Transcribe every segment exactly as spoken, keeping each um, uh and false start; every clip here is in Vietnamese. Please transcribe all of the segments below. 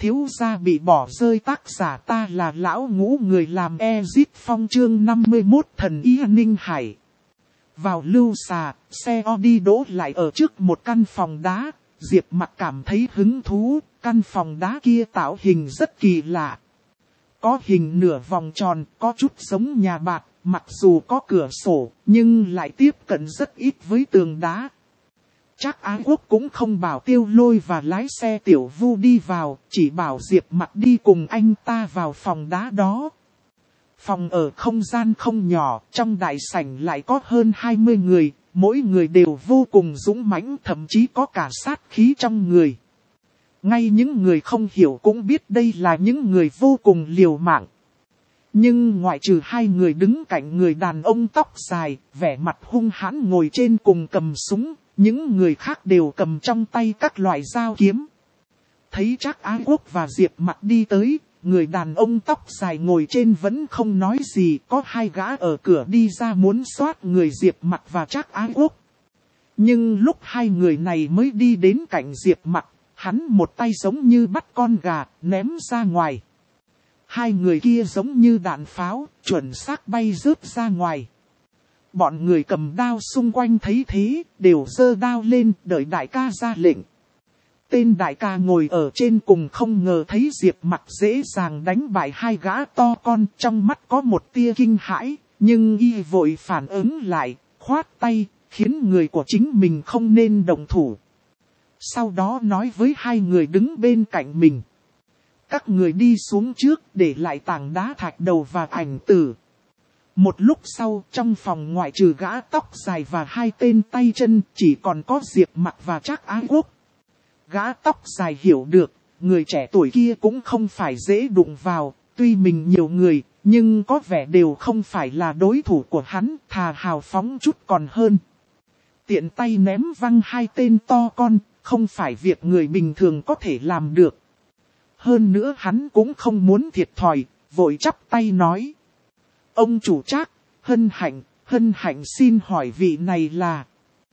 thiếu gia bị bỏ rơi, tác giả ta là lão ngũ, người làm Ezit Phong, chương năm mươi mốt thần y Ninh Hải. Vào lưu xà, xe Audi đỗ lại ở trước một căn phòng đá, Diệp Mặc cảm thấy hứng thú, căn phòng đá kia tạo hình rất kỳ lạ. Có hình nửa vòng tròn, có chút giống nhà bạc, mặc dù có cửa sổ, nhưng lại tiếp cận rất ít với tường đá. Trác Ái Quốc cũng không bảo Tiêu Lôi và lái xe Tiểu Vu đi vào, chỉ bảo Diệp Mặc đi cùng anh ta vào phòng đá đó. Phòng ở không gian không nhỏ, trong đại sảnh lại có hơn hai mươi người, mỗi người đều vô cùng dũng mãnh, thậm chí có cả sát khí trong người. Ngay những người không hiểu cũng biết đây là những người vô cùng liều mạng. Nhưng ngoại trừ hai người đứng cạnh người đàn ông tóc dài, vẻ mặt hung hãn ngồi trên cùng cầm súng, những người khác đều cầm trong tay các loại dao kiếm. Thấy Trác Ái Quốc và Diệp Mặc đi tới, người đàn ông tóc dài ngồi trên vẫn không nói gì, có hai gã ở cửa đi ra muốn xoát người Diệp Mặc và Trác Ái Quốc. Nhưng lúc hai người này mới đi đến cạnh Diệp Mặc, hắn một tay giống như bắt con gà, ném ra ngoài. Hai người kia giống như đạn pháo, chuẩn xác bay rớt ra ngoài. Bọn người cầm đao xung quanh thấy thế, đều giơ đao lên, đợi đại ca ra lệnh. Tên đại ca ngồi ở trên cùng không ngờ thấy Diệp Mặc dễ dàng đánh bại hai gã to con, trong mắt có một tia kinh hãi, nhưng y vội phản ứng lại, khoát tay, khiến người của chính mình không nên động thủ. Sau đó nói với hai người đứng bên cạnh mình. Các người đi xuống trước, để lại tảng đá thạch đầu và ảnh tử. Một lúc sau, trong phòng ngoại trừ gã tóc dài và hai tên tay chân, chỉ còn có Diệp Mặc và Trác Ái Quốc. Gã tóc dài hiểu được, người trẻ tuổi kia cũng không phải dễ đụng vào, tuy mình nhiều người, nhưng có vẻ đều không phải là đối thủ của hắn, thà hào phóng chút còn hơn. Tiện tay ném văng hai tên to con, không phải việc người bình thường có thể làm được. Hơn nữa hắn cũng không muốn thiệt thòi, vội chắp tay nói. Ông chủ Trác, hân hạnh, hân hạnh xin hỏi vị này là...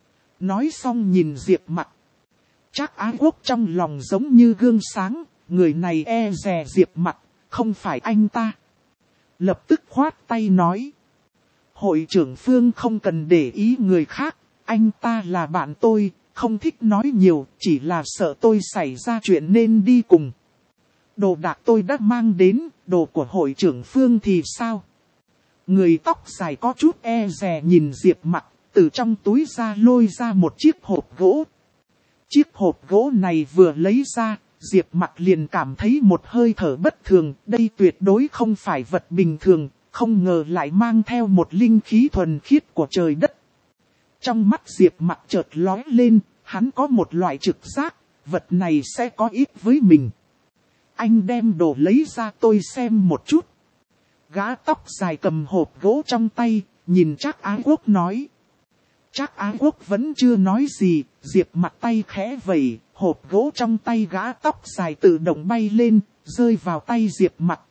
Nói xong nhìn Diệp Mặc. Trác Ái Quốc trong lòng giống như gương sáng, người này e dè Diệp Mặc, không phải anh ta. Lập tức khoát tay nói. Hội trưởng Phương không cần để ý người khác, anh ta là bạn tôi, không thích nói nhiều, chỉ là sợ tôi xảy ra chuyện nên đi cùng. Đồ đạc tôi đã mang đến, đồ của hội trưởng Phương thì sao? Người tóc dài có chút e dè nhìn Diệp Mặc, từ trong túi ra lôi ra một chiếc hộp gỗ. Chiếc hộp gỗ này vừa lấy ra, Diệp Mặc liền cảm thấy một hơi thở bất thường, đây tuyệt đối không phải vật bình thường, không ngờ lại mang theo một linh khí thuần khiết của trời đất. Trong mắt Diệp Mặc chợt lóe lên, hắn có một loại trực giác, vật này sẽ có ích với mình. Anh đem đồ lấy ra tôi xem một chút. Gã tóc dài cầm hộp gỗ trong tay, nhìn Trác Ái Quốc nói. Trác Ái Quốc vẫn chưa nói gì, Diệp Mặc tay khẽ vẩy, hộp gỗ trong tay gã tóc dài tự động bay lên, rơi vào tay Diệp Mặc.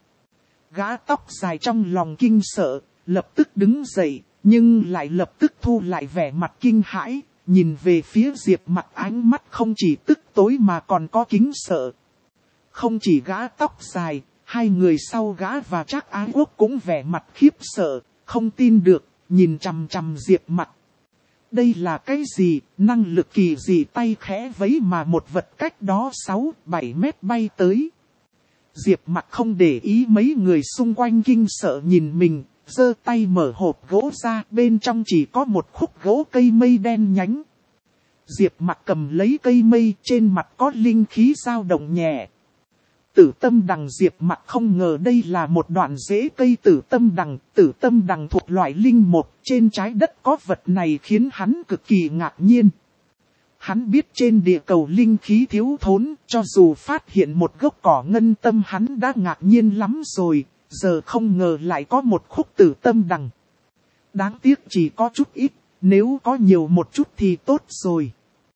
Gã tóc dài trong lòng kinh sợ, lập tức đứng dậy, nhưng lại lập tức thu lại vẻ mặt kinh hãi, nhìn về phía Diệp Mặc ánh mắt không chỉ tức tối mà còn có kính sợ. Không chỉ gã tóc dài, hai người sau gã và Trác Ái Quốc cũng vẻ mặt khiếp sợ, không tin được, nhìn chằm chằm Diệp Mặc. Đây là cái gì, năng lực kỳ gì, tay khẽ vẫy mà một vật cách đó sáu bảy mét bay tới. Diệp Mặc không để ý mấy người xung quanh kinh sợ nhìn mình, giơ tay mở hộp gỗ ra, bên trong chỉ có một khúc gỗ cây mây đen nhánh. Diệp Mặc cầm lấy cây mây, trên mặt có linh khí dao động nhẹ. Tử tâm đằng, Diệp Mặc không ngờ đây là một đoạn rễ cây tử tâm đằng, tử tâm đằng thuộc loại linh mộc, trên trái đất có vật này khiến hắn cực kỳ ngạc nhiên. Hắn biết trên địa cầu linh khí thiếu thốn, cho dù phát hiện một gốc cỏ ngân tâm hắn đã ngạc nhiên lắm rồi, giờ không ngờ lại có một khúc tử tâm đằng. Đáng tiếc chỉ có chút ít, nếu có nhiều một chút thì tốt rồi.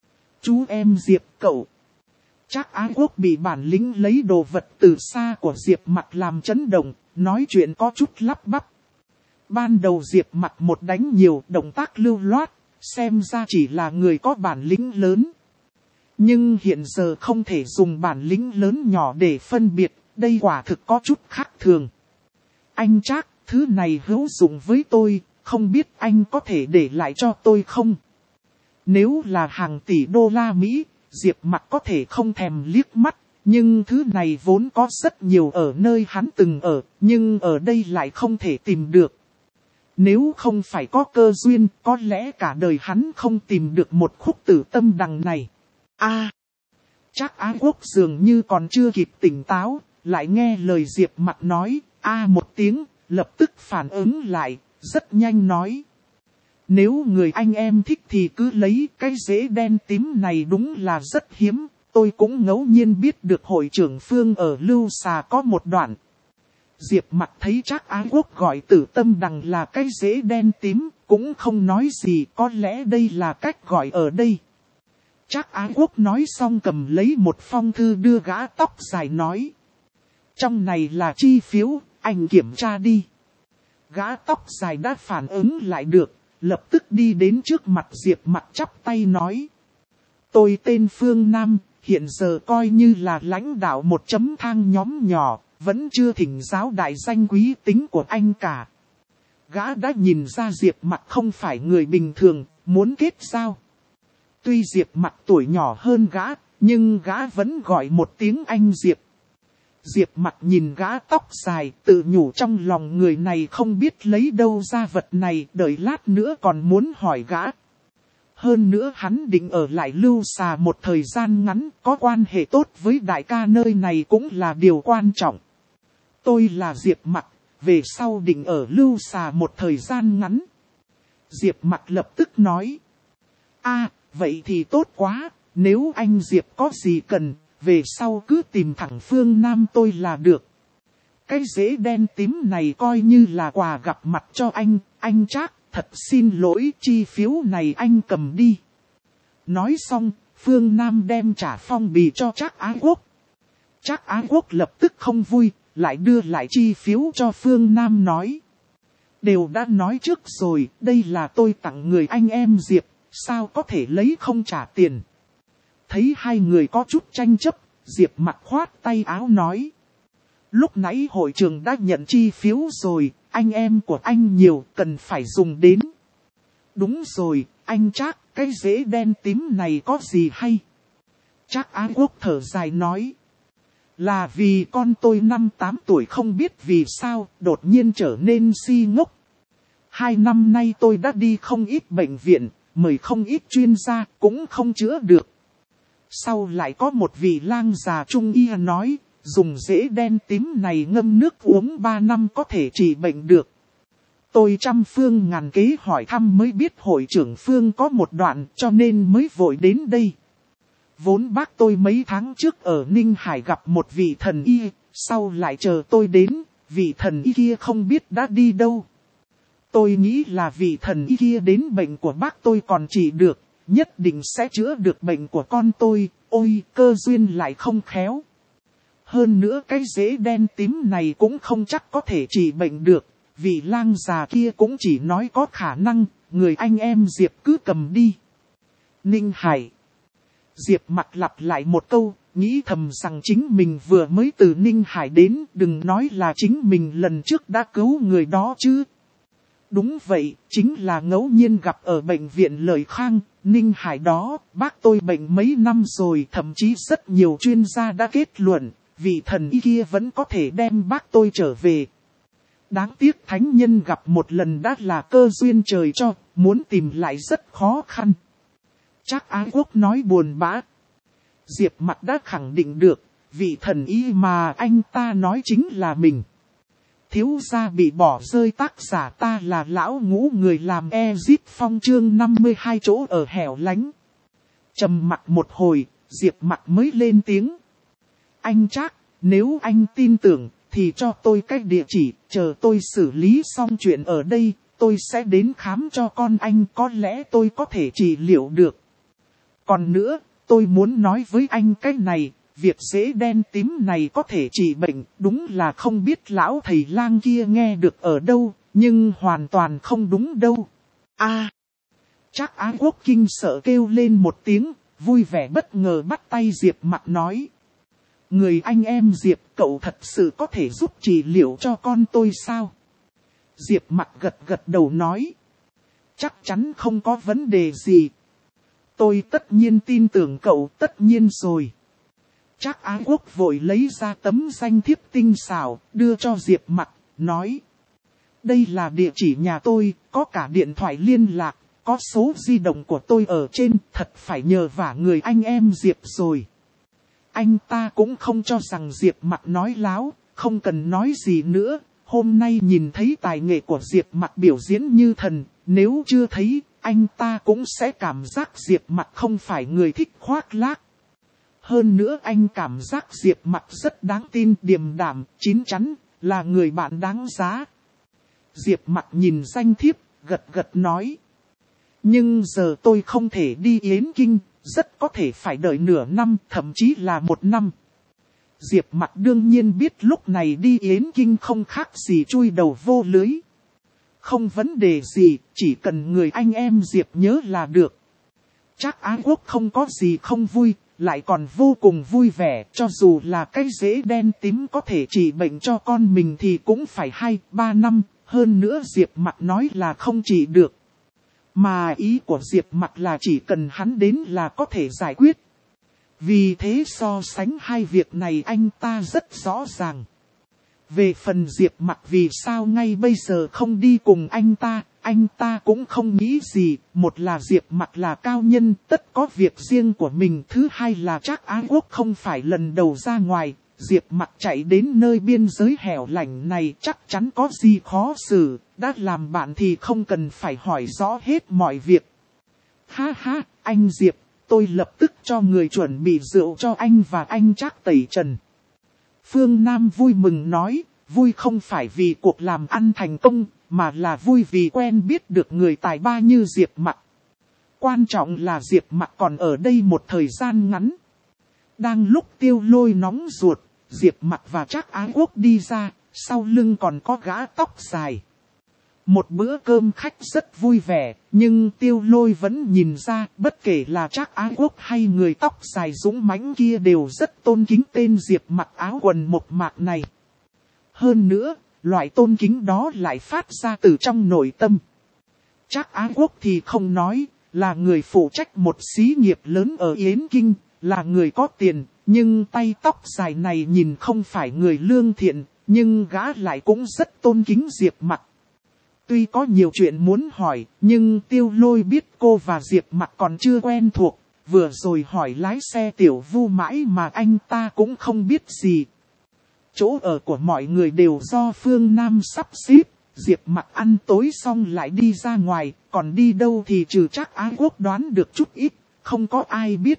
Chú em Diệp cậu. Trác Ái Quốc bị bản lĩnh lấy đồ vật từ xa của Diệp Mặc làm chấn động, nói chuyện có chút lắp bắp. Ban đầu Diệp Mặc một đánh nhiều, động tác lưu loát, xem ra chỉ là người có bản lĩnh lớn. Nhưng hiện giờ không thể dùng bản lĩnh lớn nhỏ để phân biệt, đây quả thực có chút khác thường. Anh Trác, thứ này hữu dụng với tôi, không biết anh có thể để lại cho tôi không? Nếu là hàng tỷ đô la Mỹ, Diệp Mặc có thể không thèm liếc mắt, nhưng thứ này vốn có rất nhiều ở nơi hắn từng ở, nhưng ở đây lại không thể tìm được. Nếu không phải có cơ duyên, có lẽ cả đời hắn không tìm được một khúc tử tâm đằng này. A, Trác Á Quốc dường như còn chưa kịp tỉnh táo, lại nghe lời Diệp Mặc nói, a một tiếng, lập tức phản ứng lại, rất nhanh nói. Nếu người anh em thích thì cứ lấy, cái rễ đen tím này đúng là rất hiếm, tôi cũng ngẫu nhiên biết được hội trưởng Phương ở Lưu Xà có một đoạn. Diệp Mặc thấy Trác Á Quốc gọi tử tâm đằng là cái rễ đen tím, cũng không nói gì, có lẽ đây là cách gọi ở đây. Trác Á Quốc nói xong cầm lấy một phong thư đưa gã tóc dài nói. Trong này là chi phiếu, anh kiểm tra đi. Gã tóc dài đã phản ứng lại được, lập tức đi đến trước mặt Diệp Mặc chắp tay nói. Tôi tên Phương Nam, hiện giờ coi như là lãnh đạo một chấm thang nhóm nhỏ, vẫn chưa thỉnh giáo đại danh quý tính của anh cả. Gã đã nhìn ra Diệp Mặc không phải người bình thường, muốn kết giao. Tuy Diệp Mặc tuổi nhỏ hơn gã, nhưng gã vẫn gọi một tiếng anh Diệp. Diệp Mặc nhìn gã tóc dài, tự nhủ trong lòng người này không biết lấy đâu ra vật này, đợi lát nữa còn muốn hỏi gã. Hơn nữa hắn định ở lại Lưu Xà một thời gian ngắn, có quan hệ tốt với đại ca nơi này cũng là điều quan trọng. Tôi là Diệp Mặc, về sau định ở Lưu Xà một thời gian ngắn. Diệp Mặc lập tức nói. A, vậy thì tốt quá, nếu anh Diệp có gì cần, về sau cứ tìm thẳng Phương Nam tôi là được. Cái rễ đen tím này coi như là quà gặp mặt cho anh, anh Trác, thật xin lỗi, chi phiếu này anh cầm đi. Nói xong, Phương Nam đem trả phong bì cho Trác Á Quốc. Trác Á Quốc lập tức không vui, lại đưa lại chi phiếu cho Phương Nam nói. Đều đã nói trước rồi, đây là tôi tặng người anh em Diệp, sao có thể lấy không trả tiền. Thấy hai người có chút tranh chấp, Diệp Mặc khoát tay áo nói. Lúc nãy hội trường đã nhận chi phiếu rồi, anh em của anh nhiều, cần phải dùng đến. Đúng rồi, anh Trác, cái rễ đen tím này có gì hay? Trác Á Quốc thở dài nói. Là vì con tôi năm tám tuổi không biết vì sao, đột nhiên trở nên si ngốc. Hai năm nay tôi đã đi không ít bệnh viện, mời không ít chuyên gia, cũng không chữa được. Sau lại có một vị lang già trung y nói, dùng rễ đen tím này ngâm nước uống ba năm có thể trị bệnh được. Tôi trăm phương ngàn kế hỏi thăm mới biết hội trưởng Phương có một đoạn cho nên mới vội đến đây. Vốn bác tôi mấy tháng trước ở Ninh Hải gặp một vị thần y, sau lại chờ tôi đến, vị thần y kia không biết đã đi đâu. Tôi nghĩ là vị thần y kia đến bệnh của bác tôi còn trị được, nhất định sẽ chữa được bệnh của con tôi, ôi cơ duyên lại không khéo. Hơn nữa cái rễ đen tím này cũng không chắc có thể trị bệnh được, vị lang già kia cũng chỉ nói có khả năng, người anh em Diệp cứ cầm đi. Ninh Hải. Diệp Mặc lặp lại một câu, nghĩ thầm rằng chính mình vừa mới từ Ninh Hải đến, đừng nói là chính mình lần trước đã cứu người đó chứ. Đúng vậy, chính là ngẫu nhiên gặp ở bệnh viện Lợi Khang, Ninh Hải đó, bác tôi bệnh mấy năm rồi, thậm chí rất nhiều chuyên gia đã kết luận, vị thần y kia vẫn có thể đem bác tôi trở về. Đáng tiếc thánh nhân gặp một lần đã là cơ duyên trời cho, muốn tìm lại rất khó khăn. Trác Á Quốc nói buồn bã. Diệp Mặc đã khẳng định được, vị thần y mà anh ta nói chính là mình. Thiếu gia bị bỏ rơi, tác giả ta là lão ngũ, người làm Ezit Phong chương năm mươi hai, chỗ ở hẻo lánh. Trầm mặc một hồi, Diệp Mặc mới lên tiếng. Anh Trác, nếu anh tin tưởng, thì cho tôi cái địa chỉ, chờ tôi xử lý xong chuyện ở đây, tôi sẽ đến khám cho con anh, có lẽ tôi có thể trị liệu được. Còn nữa, tôi muốn nói với anh cái này, việc rễ đen tím này có thể trị bệnh, đúng là không biết lão thầy lang kia nghe được ở đâu, nhưng hoàn toàn không đúng đâu. A, Trác Á Quốc kinh sợ kêu lên một tiếng, vui vẻ bất ngờ bắt tay Diệp Mặc nói. Người anh em Diệp, cậu thật sự có thể giúp trị liệu cho con tôi sao? Diệp Mặc gật gật đầu nói. Chắc chắn không có vấn đề gì. Tôi tất nhiên tin tưởng cậu, tất nhiên rồi. Trác Ái Quốc vội lấy ra tấm danh thiếp tinh xảo, đưa cho Diệp Mặc, nói. Đây là địa chỉ nhà tôi, có cả điện thoại liên lạc, có số di động của tôi ở trên, thật phải nhờ vả người anh em Diệp rồi. Anh ta cũng không cho rằng Diệp Mặc nói láo, không cần nói gì nữa. Hôm nay nhìn thấy tài nghệ của Diệp Mặc biểu diễn như thần, nếu chưa thấy, anh ta cũng sẽ cảm giác Diệp Mặc không phải người thích khoác lác. Hơn nữa anh cảm giác Diệp Mặc rất đáng tin, điềm đạm, chín chắn, là người bạn đáng giá. Diệp Mặc nhìn danh thiếp, gật gật nói. Nhưng giờ tôi không thể đi Yến Kinh, rất có thể phải đợi nửa năm, thậm chí là một năm. Diệp Mặc đương nhiên biết lúc này đi Yến Kinh không khác gì chui đầu vô lưới. Không vấn đề gì, chỉ cần người anh em Diệp nhớ là được. Trác Ái Quốc không có gì không vui, lại còn vô cùng vui vẻ, cho dù là cái rễ đen tím có thể trị bệnh cho con mình thì cũng phải hai, ba năm, hơn nữa Diệp Mặc nói là không trị được. Mà ý của Diệp Mặc là chỉ cần hắn đến là có thể giải quyết. Vì thế so sánh hai việc này anh ta rất rõ ràng. Về phần Diệp Mặc vì sao ngay bây giờ không đi cùng anh ta, anh ta cũng không nghĩ gì. Một là Diệp Mặc là cao nhân, tất có việc riêng của mình. Thứ hai là Trác Ái Quốc không phải lần đầu ra ngoài. Diệp Mặc chạy đến nơi biên giới hẻo lánh này chắc chắn có gì khó xử. Đã làm bạn thì không cần phải hỏi rõ hết mọi việc. Ha ha, anh Diệp, tôi lập tức cho người chuẩn bị rượu cho anh và anh Trác tẩy trần. Phương Nam vui mừng nói, vui không phải vì cuộc làm ăn thành công, mà là vui vì quen biết được người tài ba như Diệp Mặc. Quan trọng là Diệp Mặc còn ở đây một thời gian ngắn. Đang lúc Tiêu Lôi nóng ruột, Diệp Mặc và Trác Ái Quốc đi ra, sau lưng còn có gã tóc dài. Một bữa cơm khách rất vui vẻ, nhưng Tiêu Lôi vẫn nhìn ra, bất kể là Trác Ái Quốc hay người tóc dài dũng mãnh kia đều rất tôn kính tên Diệp Mặc áo quần mộc mạc này. Hơn nữa, loại tôn kính đó lại phát ra từ trong nội tâm. Trác Ái Quốc thì không nói, là người phụ trách một xí nghiệp lớn ở Yến Kinh, là người có tiền, nhưng tay tóc dài này nhìn không phải người lương thiện, nhưng gã lại cũng rất tôn kính Diệp Mặc. Tuy có nhiều chuyện muốn hỏi, nhưng Tiêu Lôi biết cô và Diệp Mặc còn chưa quen thuộc, vừa rồi hỏi lái xe Tiểu Vu mãi mà anh ta cũng không biết gì. Chỗ ở của mọi người đều do Phương Nam sắp xếp, Diệp Mặc ăn tối xong lại đi ra ngoài, còn đi đâu thì trừ Trác Ái Quốc đoán được chút ít, không có ai biết.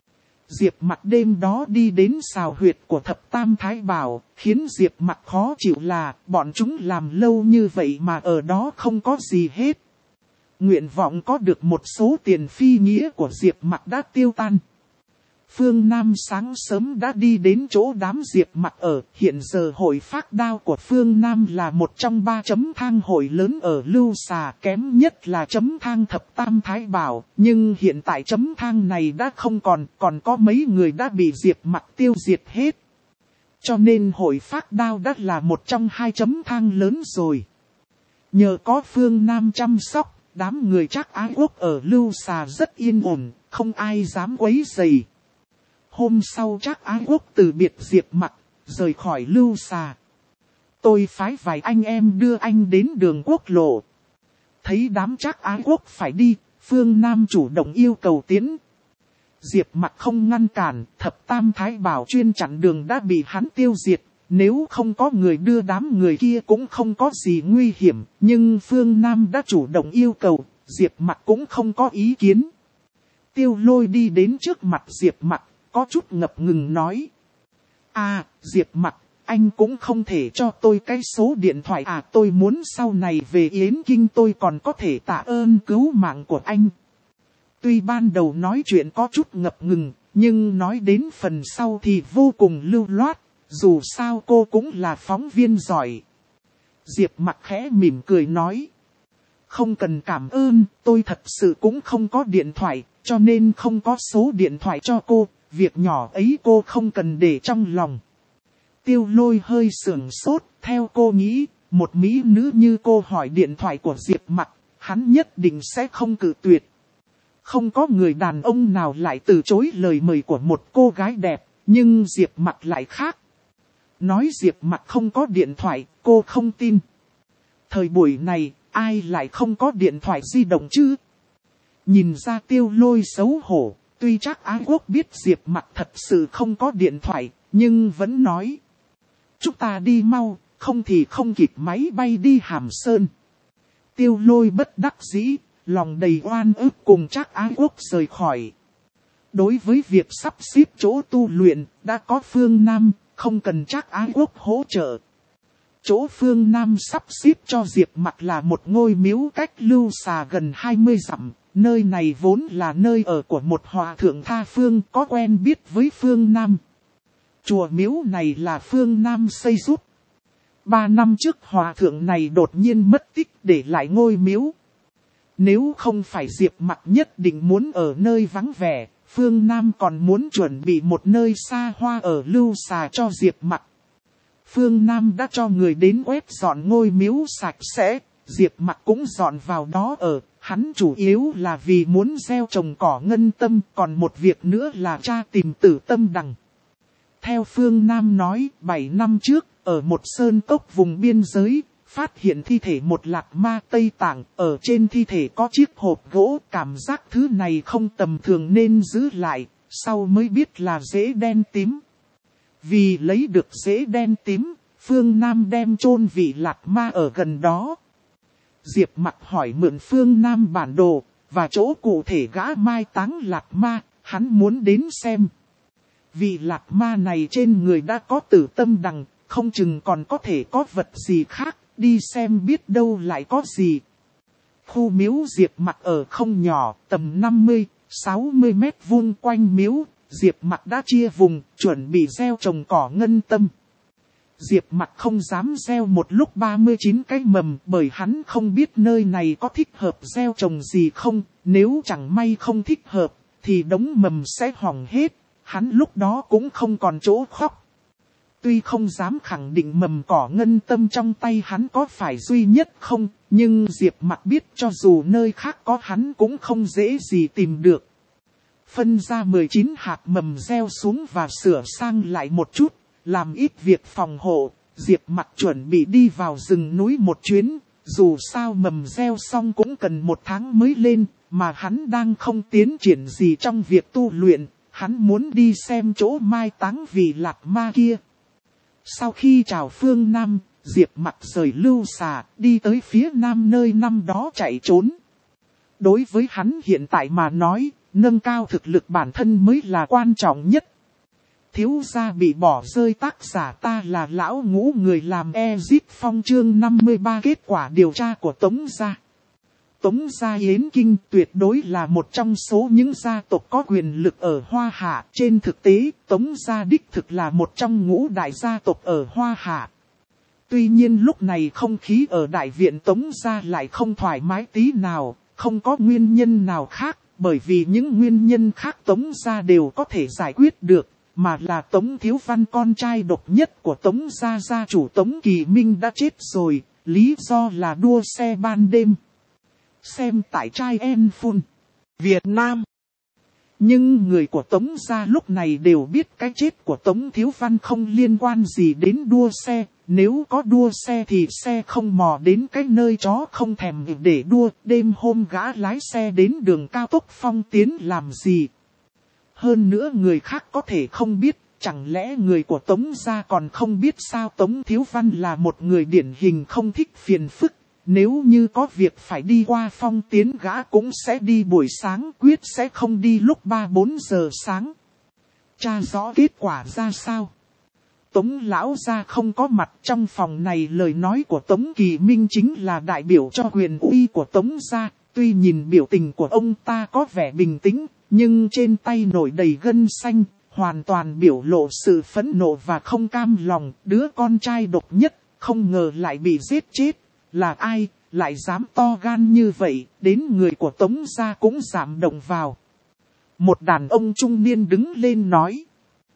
Diệp Mặc đêm đó đi đến xào huyệt của Thập Tam Thái Bảo, khiến Diệp Mặc khó chịu là bọn chúng làm lâu như vậy mà ở đó không có gì hết. Nguyện vọng có được một số tiền phi nghĩa của Diệp Mặc đã tiêu tan. Phương Nam sáng sớm đã đi đến chỗ đám Diệp Mặc ở, hiện giờ hội phác đao của Phương Nam là một trong ba chấm thang hội lớn ở Lưu Xà, kém nhất là chấm thang Thập Tam Thái Bảo, nhưng hiện tại chấm thang này đã không còn, còn có mấy người đã bị Diệp Mặc tiêu diệt hết. Cho nên hội phác đao đã là một trong hai chấm thang lớn rồi. Nhờ có Phương Nam chăm sóc, đám người Trác Ái Quốc ở Lưu Xà rất yên ổn, không ai dám quấy rầy. Hôm sau Trác Ái Quốc từ biệt Diệp Mặc, rời khỏi Lưu Xà. Tôi phái vài anh em đưa anh đến đường quốc lộ. Thấy đám Trác Ái Quốc phải đi, Phương Nam chủ động yêu cầu tiến. Diệp Mặc không ngăn cản, Thập Tam Thái Bảo chuyên chặn đường đã bị hắn tiêu diệt. Nếu không có người đưa đám người kia cũng không có gì nguy hiểm. Nhưng Phương Nam đã chủ động yêu cầu, Diệp Mặc cũng không có ý kiến. Tiêu Lôi đi đến trước mặt Diệp Mặc, có chút ngập ngừng nói. À, Diệp Mặc, anh cũng không thể cho tôi cái số điện thoại à, tôi muốn sau này về Yến Kinh tôi còn có thể tạ ơn cứu mạng của anh. Tuy ban đầu nói chuyện có chút ngập ngừng, nhưng nói đến phần sau thì vô cùng lưu loát, dù sao cô cũng là phóng viên giỏi. Diệp Mặc khẽ mỉm cười nói. Không cần cảm ơn, tôi thật sự cũng không có điện thoại, cho nên không có số điện thoại cho cô, việc nhỏ ấy cô không cần để trong lòng. Tiêu Lôi hơi sưởng sốt, theo cô nghĩ, một mỹ nữ như cô hỏi điện thoại của Diệp Mặc, hắn nhất định sẽ không cự tuyệt. Không có người đàn ông nào lại từ chối lời mời của một cô gái đẹp, nhưng Diệp Mặc lại khác. Nói Diệp Mặc không có điện thoại, cô không tin. Thời buổi này, ai lại không có điện thoại di động chứ? Nhìn ra Tiêu Lôi xấu hổ, tuy chắc Ái Quốc biết Diệp Mặc thật sự không có điện thoại, nhưng vẫn nói. Chúng ta đi mau, không thì không kịp máy bay đi Hàm Sơn. Tiêu Lôi bất đắc dĩ, lòng đầy oan ức cùng chắc Ái Quốc rời khỏi. Đối với việc sắp xếp chỗ tu luyện, đã có Phương Nam, không cần chắc Ái Quốc hỗ trợ. Chỗ Phương Nam sắp xếp cho Diệp Mặc là một ngôi miếu cách Lưu Xà gần hai mươi dặm. Nơi này vốn là nơi ở của một hòa thượng tha phương có quen biết với Phương Nam. Chùa miếu này là Phương Nam xây giúp. Ba năm trước hòa thượng này đột nhiên mất tích để lại ngôi miếu. Nếu không phải Diệp Mặc nhất định muốn ở nơi vắng vẻ, Phương Nam còn muốn chuẩn bị một nơi xa hoa ở Lưu Xà cho Diệp Mặc. Phương Nam đã cho người đến quét dọn ngôi miếu sạch sẽ, Diệp Mặc cũng dọn vào đó ở. Hắn chủ yếu là vì muốn gieo trồng cỏ ngân tâm, còn một việc nữa là cha tìm Tử Tâm Đằng. Theo Phương Nam nói, bảy năm trước, ở một sơn cốc vùng biên giới, phát hiện thi thể một lạc ma Tây Tạng, ở trên thi thể có chiếc hộp gỗ, cảm giác thứ này không tầm thường nên giữ lại, sau mới biết là rễ đen tím. Vì lấy được rễ đen tím, Phương Nam đem chôn vị lạc ma ở gần đó. Diệp Mặc hỏi mượn Phương Nam bản đồ, và chỗ cụ thể gã mai táng lạc ma, hắn muốn đến xem. Vị lạc ma này trên người đã có Tử Tâm Đằng, không chừng còn có thể có vật gì khác, đi xem biết đâu lại có gì. Khu miếu Diệp Mặc ở không nhỏ, tầm năm mươi, sáu mươi mét vuông quanh miếu, Diệp Mặc đã chia vùng, chuẩn bị gieo trồng cỏ ngân tâm. Diệp Mặc không dám gieo một lúc ba mươi chín cái mầm bởi hắn không biết nơi này có thích hợp gieo trồng gì không, nếu chẳng may không thích hợp thì đống mầm sẽ hỏng hết, hắn lúc đó cũng không còn chỗ khóc. Tuy không dám khẳng định mầm cỏ ngân tâm trong tay hắn có phải duy nhất không, nhưng Diệp Mặc biết cho dù nơi khác có hắn cũng không dễ gì tìm được. Phân ra mười chín hạt mầm gieo xuống và sửa sang lại một chút. Làm ít việc phòng hộ, Diệp Mặc chuẩn bị đi vào rừng núi một chuyến, dù sao mầm gieo xong cũng cần một tháng mới lên, mà hắn đang không tiến triển gì trong việc tu luyện, hắn muốn đi xem chỗ mai táng vị lạc ma kia. Sau khi chào Phương Nam, Diệp Mặc rời Lưu Xà, đi tới phía nam nơi năm đó chạy trốn. Đối với hắn hiện tại mà nói, nâng cao thực lực bản thân mới là quan trọng nhất. Thiếu gia bị bỏ rơi tác giả ta là lão ngũ người làm Exit Phong chương năm mươi ba kết quả điều tra của Tống gia. Tống gia Yến Kinh tuyệt đối là một trong số những gia tộc có quyền lực ở Hoa Hạ. Trên thực tế, Tống gia đích thực là một trong ngũ đại gia tộc ở Hoa Hạ. Tuy nhiên lúc này không khí ở đại viện Tống gia lại không thoải mái tí nào, không có nguyên nhân nào khác, bởi vì những nguyên nhân khác Tống gia đều có thể giải quyết được. Mà là Tống Thiếu Văn con trai độc nhất của Tống gia gia chủ Tống Kỳ Minh đã chết rồi, lý do là đua xe ban đêm. Xem tại trai en phun Việt Nam. Nhưng người của Tống gia lúc này đều biết cái chết của Tống Thiếu Văn không liên quan gì đến đua xe. Nếu có đua xe thì xe không mò đến cái nơi chó không thèm để đua. Đêm hôm gã lái xe đến đường cao tốc Phong Tiến làm gì? Hơn nữa người khác có thể không biết, chẳng lẽ người của Tống gia còn không biết sao? Tống Thiếu Văn là một người điển hình không thích phiền phức. Nếu như có việc phải đi qua Phong Tiến gã cũng sẽ đi buổi sáng, quyết sẽ không đi lúc ba bốn giờ sáng. Tra rõ kết quả ra sao? Tống lão gia không có mặt trong phòng này, lời nói của Tống Kỳ Minh chính là đại biểu cho quyền uy của Tống gia. Tuy nhìn biểu tình của ông ta có vẻ bình tĩnh, nhưng trên tay nổi đầy gân xanh, hoàn toàn biểu lộ sự phẫn nộ và không cam lòng. Đứa con trai độc nhất, không ngờ lại bị giết chết. Là ai, lại dám to gan như vậy, đến người của Tống gia cũng giảm động vào. Một đàn ông trung niên đứng lên nói.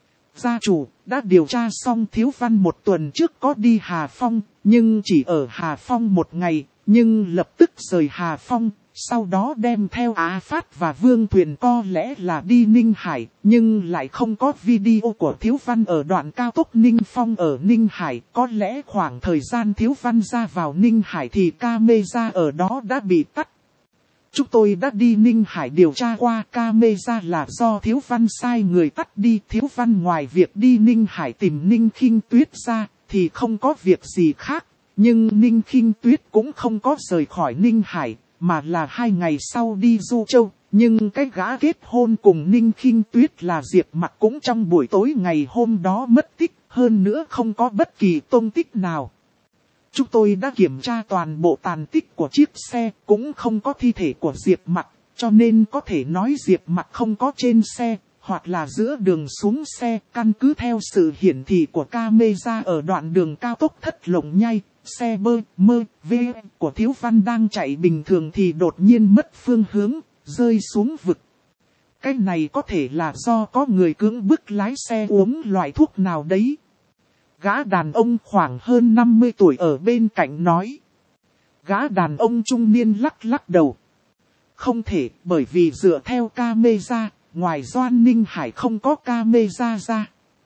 Gia chủ, đã điều tra xong Thiếu Văn một tuần trước có đi Hà Phong, nhưng chỉ ở Hà Phong một ngày, nhưng lập tức rời Hà Phong, sau đó đem theo Á Phát và Vương Thuyền có lẽ là đi Ninh Hải, nhưng lại không có video của Thiếu Văn ở đoạn cao tốc Ninh Phong ở Ninh Hải, có lẽ khoảng thời gian Thiếu Văn ra vào Ninh Hải thì camera ở đó đã bị tắt. Chúng tôi đã đi Ninh Hải điều tra qua, camera là do Thiếu Văn sai người tắt đi. Thiếu Văn ngoài việc đi Ninh Hải tìm Ninh Khinh Tuyết ra thì không có việc gì khác. Nhưng Ninh Khinh Tuyết cũng không có rời khỏi Ninh Hải, mà là hai ngày sau đi Du Châu. Nhưng cái gã kết hôn cùng Ninh Khinh Tuyết là Diệp Mặc cũng trong buổi tối ngày hôm đó mất tích, hơn nữa không có bất kỳ tung tích nào. Chúng tôi đã kiểm tra toàn bộ tàn tích của chiếc xe, cũng không có thi thể của Diệp Mặc, cho nên có thể nói Diệp Mặc không có trên xe, hoặc là giữa đường xuống xe. Căn cứ theo sự hiển thị của camera ở đoạn đường cao tốc Thất Lộng Nhai, xe bơ, mơ, vê của Thiếu Văn đang chạy bình thường thì đột nhiên mất phương hướng, rơi xuống vực. Cái này có thể là do có người cưỡng bức lái xe uống loại thuốc nào đấy. Gã đàn ông khoảng hơn năm mươi tuổi ở bên cạnh nói. Gã đàn ông trung niên lắc lắc đầu. Không thể, bởi vì dựa theo camera, ngoài Doan Ninh Hải không có camera ra.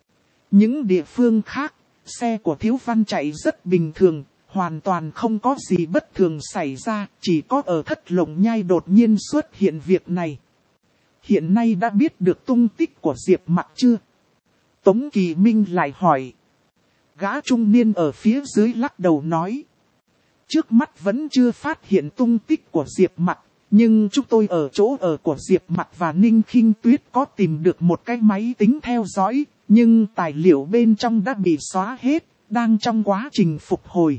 Những địa phương khác, xe của Thiếu Văn chạy rất bình thường, hoàn toàn không có gì bất thường xảy ra, chỉ có ở Thất Lộng Nhai đột nhiên xuất hiện việc này. Hiện nay đã biết được tung tích của Diệp Mặc chưa? Tống Kỳ Minh lại hỏi. Gã trung niên ở phía dưới lắc đầu nói. Trước mắt vẫn chưa phát hiện tung tích của Diệp Mặc, nhưng chúng tôi ở chỗ ở của Diệp Mặc và Ninh Khinh Tuyết có tìm được một cái máy tính theo dõi, nhưng tài liệu bên trong đã bị xóa hết, đang trong quá trình phục hồi.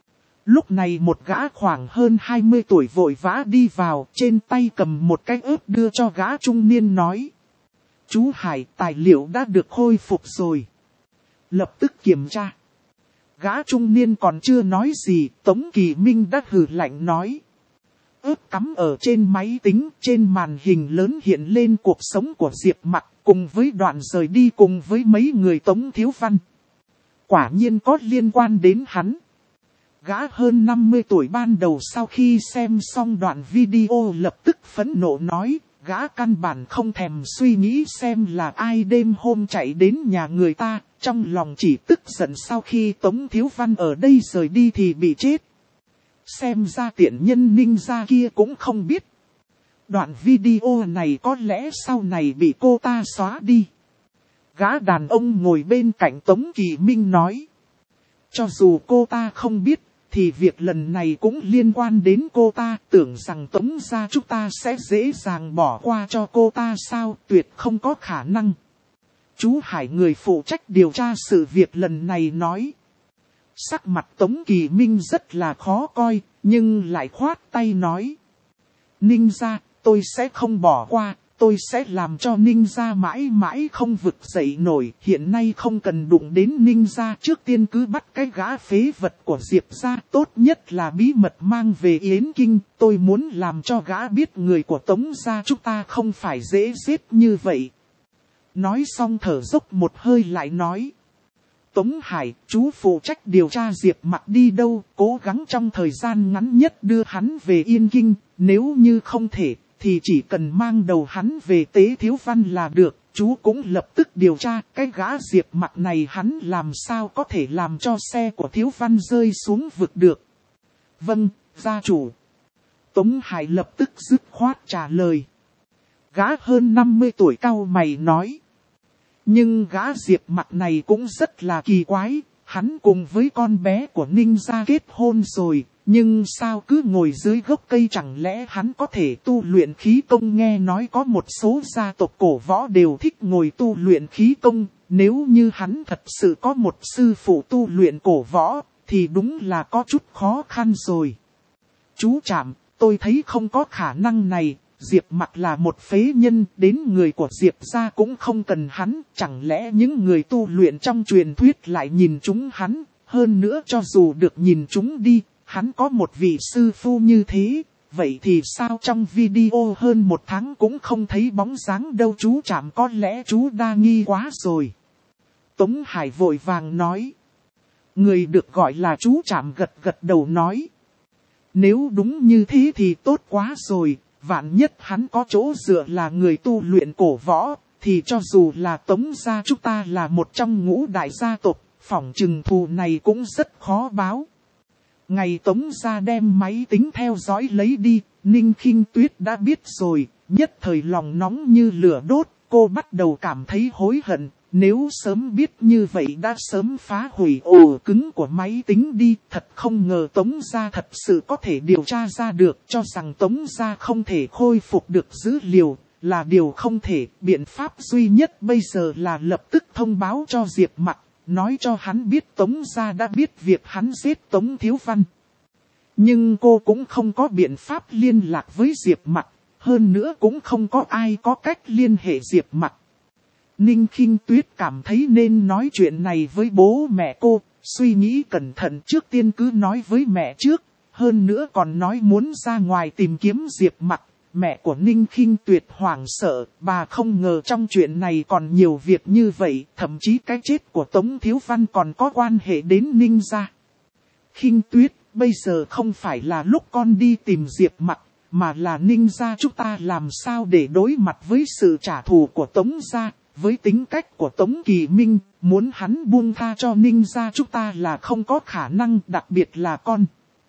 Lúc này một gã khoảng hơn hai mươi tuổi vội vã đi vào, trên tay cầm một cái ớt đưa cho gã trung niên nói. Chú Hải, tài liệu đã được khôi phục rồi. Lập tức kiểm tra. Gã trung niên còn chưa nói gì, Tống Kỳ Minh đã hừ lạnh nói. Ớt cắm ở trên máy tính, trên màn hình lớn hiện lên cuộc sống của Diệp Mặc, cùng với đoạn rời đi cùng với mấy người Tống Thiếu Văn. Quả nhiên có liên quan đến hắn. Gã hơn năm mươi tuổi ban đầu sau khi xem xong đoạn video lập tức phẫn nộ nói. Gã căn bản không thèm suy nghĩ xem là ai đêm hôm chạy đến nhà người ta, trong lòng chỉ tức giận sau khi Tống Thiếu Văn ở đây rời đi thì bị chết. Xem ra tiện nhân Ninh gia kia cũng không biết. Đoạn video này có lẽ sau này bị cô ta xóa đi. Gã đàn ông ngồi bên cạnh Tống Kỳ Minh nói. Cho dù cô ta không biết, thì việc lần này cũng liên quan đến cô ta, tưởng rằng Tống gia chúng ta sẽ dễ dàng bỏ qua cho cô ta sao, tuyệt không có khả năng. Chú Hải người phụ trách điều tra sự việc lần này nói. Sắc mặt Tống Kỳ Minh rất là khó coi, nhưng lại khoát tay nói. Ninh gia, tôi sẽ không bỏ qua, tôi sẽ làm cho Ninh gia mãi mãi không vực dậy nổi. Hiện nay không cần đụng đến Ninh gia, trước tiên cứ bắt cái gã phế vật của Diệp gia, tốt nhất là bí mật mang về Yến Kinh. Tôi muốn làm cho gã biết người của Tống gia chúng ta không phải dễ giết như vậy. Nói xong thở dốc một hơi lại nói. Tống Hải, chú phụ trách điều tra Diệp Mặc đi đâu, cố gắng trong thời gian ngắn nhất đưa hắn về Yên Kinh, nếu như không thể, thì chỉ cần mang đầu hắn về Tế Thiếu Văn là được. Chú cũng lập tức điều tra cái gã Diệp Mặc này, hắn làm sao có thể làm cho xe của Thiếu Văn rơi xuống vực được. Vâng, gia chủ. Tống Hải lập tức dứt khoát trả lời. Gã hơn năm mươi tuổi cau mày nói. Nhưng gã Diệp Mặc này cũng rất là kỳ quái, hắn cùng với con bé của Ninh gia kết hôn rồi, nhưng sao cứ ngồi dưới gốc cây, chẳng lẽ hắn có thể tu luyện khí công? Nghe nói có một số gia tộc cổ võ đều thích ngồi tu luyện khí công, nếu như hắn thật sự có một sư phụ tu luyện cổ võ, thì đúng là có chút khó khăn rồi. Chú Trạm, tôi thấy không có khả năng này. Diệp Mặc là một phế nhân, đến người của Diệp gia cũng không cần hắn, chẳng lẽ những người tu luyện trong truyền thuyết lại nhìn chúng hắn, hơn nữa cho dù được nhìn chúng đi, hắn có một vị sư phụ như thế, vậy thì sao trong video hơn một tháng cũng không thấy bóng dáng đâu chú Trạm, có lẽ chú đa nghi quá rồi. Tống Hải vội vàng nói. Người được gọi là chú Trạm gật gật đầu nói. Nếu đúng như thế thì tốt quá rồi, vạn nhất hắn có chỗ dựa là người tu luyện cổ võ, thì cho dù là Tống gia chúng ta là một trong ngũ đại gia tộc, phỏng chừng thù này cũng rất khó báo. Ngày Tống gia đem máy tính theo dõi lấy đi, Ninh Khinh Tuyết đã biết rồi, nhất thời lòng nóng như lửa đốt, cô bắt đầu cảm thấy hối hận. Nếu sớm biết như vậy đã sớm phá hủy ổ cứng của máy tính đi, thật không ngờ Tống gia thật sự có thể điều tra ra được, cho rằng Tống gia không thể khôi phục được dữ liệu, là điều không thể. Biện pháp duy nhất bây giờ là lập tức thông báo cho Diệp Mặc, nói cho hắn biết Tống gia đã biết việc hắn giết Tống Thiếu Văn. Nhưng cô cũng không có biện pháp liên lạc với Diệp Mặc, hơn nữa cũng không có ai có cách liên hệ Diệp Mặc. Ninh Khinh Tuyết cảm thấy nên nói chuyện này với bố mẹ cô, suy nghĩ cẩn thận trước tiên cứ nói với mẹ trước, hơn nữa còn nói muốn ra ngoài tìm kiếm Diệp Mặc. Mẹ của Ninh Khinh Tuyết hoảng sợ, bà không ngờ trong chuyện này còn nhiều việc như vậy, thậm chí cái chết của Tống Thiếu Văn còn có quan hệ đến Ninh gia. Khinh Tuyết, bây giờ không phải là lúc con đi tìm Diệp Mặc, mà là Ninh gia chúng ta làm sao để đối mặt với sự trả thù của Tống gia. Với tính cách của Tống Kỳ Minh, muốn hắn buông tha cho Ninh gia chúng ta là không có khả năng, đặc biệt là con.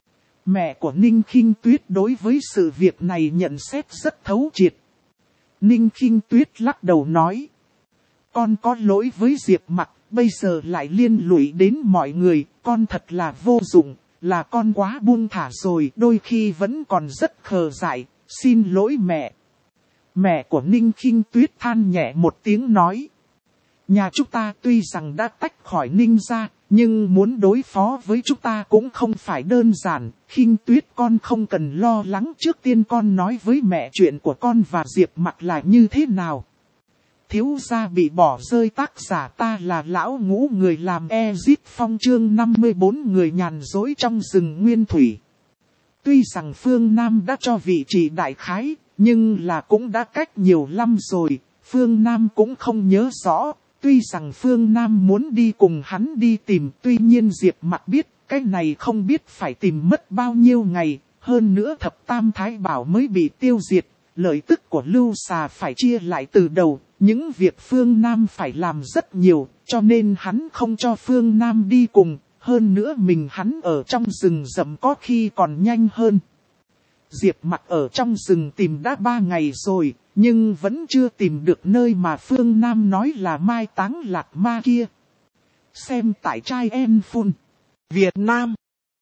Mẹ của Ninh Khinh Tuyết đối với sự việc này nhận xét rất thấu triệt. Ninh Khinh Tuyết lắc đầu nói. Con có lỗi với Diệp Mặc, bây giờ lại liên lụy đến mọi người, con thật là vô dụng, là con quá buông thả rồi, đôi khi vẫn còn rất khờ dại, xin lỗi mẹ. Mẹ của Ninh Khinh Tuyết than nhẹ một tiếng nói. Nhà chúng ta tuy rằng đã tách khỏi Ninh gia, nhưng muốn đối phó với chúng ta cũng không phải đơn giản. Khinh Tuyết con không cần lo lắng, trước tiên con nói với mẹ chuyện của con và Diệp Mặc là như thế nào. Thiếu gia bị bỏ rơi, tác giả ta là lão ngũ, người làm Ezit Phong, chương năm mươi bốn người nhàn dối trong rừng nguyên thủy. Tuy rằng Phương Nam đã cho vị trí đại khái, nhưng là cũng đã cách nhiều năm rồi, Phương Nam cũng không nhớ rõ. Tuy rằng Phương Nam muốn đi cùng hắn đi tìm, tuy nhiên Diệp Mặc biết, cái này không biết phải tìm mất bao nhiêu ngày, hơn nữa thập tam thái bảo mới bị tiêu diệt, lợi tức của Lưu Xà phải chia lại từ đầu, những việc Phương Nam phải làm rất nhiều, cho nên hắn không cho Phương Nam đi cùng, hơn nữa mình hắn ở trong rừng rậm có khi còn nhanh hơn. Diệp Mặc ở trong rừng tìm đã ba ngày rồi, nhưng vẫn chưa tìm được nơi mà Phương Nam nói là mai táng lạc ma kia. Xem tại trai em phun Việt Nam.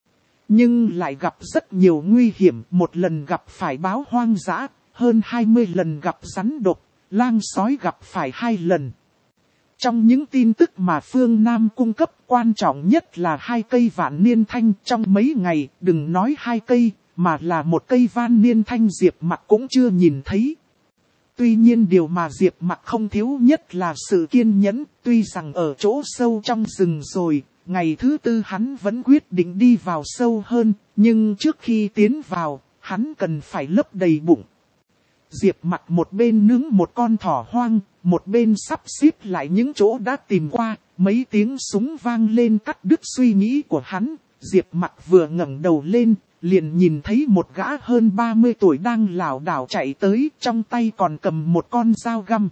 Nhưng lại gặp rất nhiều nguy hiểm, một lần gặp phải báo hoang dã, hơn hai mươi lần gặp rắn độc, lang sói gặp phải hai lần. Trong những tin tức mà Phương Nam cung cấp, quan trọng nhất là hai cây vạn niên thanh. Trong mấy ngày, đừng nói hai cây, mà là một cây van niên thanh Diệp Mặc cũng chưa nhìn thấy. Tuy nhiên điều mà Diệp Mặc không thiếu nhất là sự kiên nhẫn, tuy rằng ở chỗ sâu trong rừng rồi, ngày thứ tư hắn vẫn quyết định đi vào sâu hơn, nhưng trước khi tiến vào, hắn cần phải lấp đầy bụng. Diệp Mặc một bên nướng một con thỏ hoang, một bên sắp xếp lại những chỗ đã tìm qua, mấy tiếng súng vang lên cắt đứt suy nghĩ của hắn. Diệp Mặc vừa ngẩng đầu lên, liền nhìn thấy một gã hơn ba mươi tuổi đang lảo đảo chạy tới, trong tay còn cầm một con dao găm.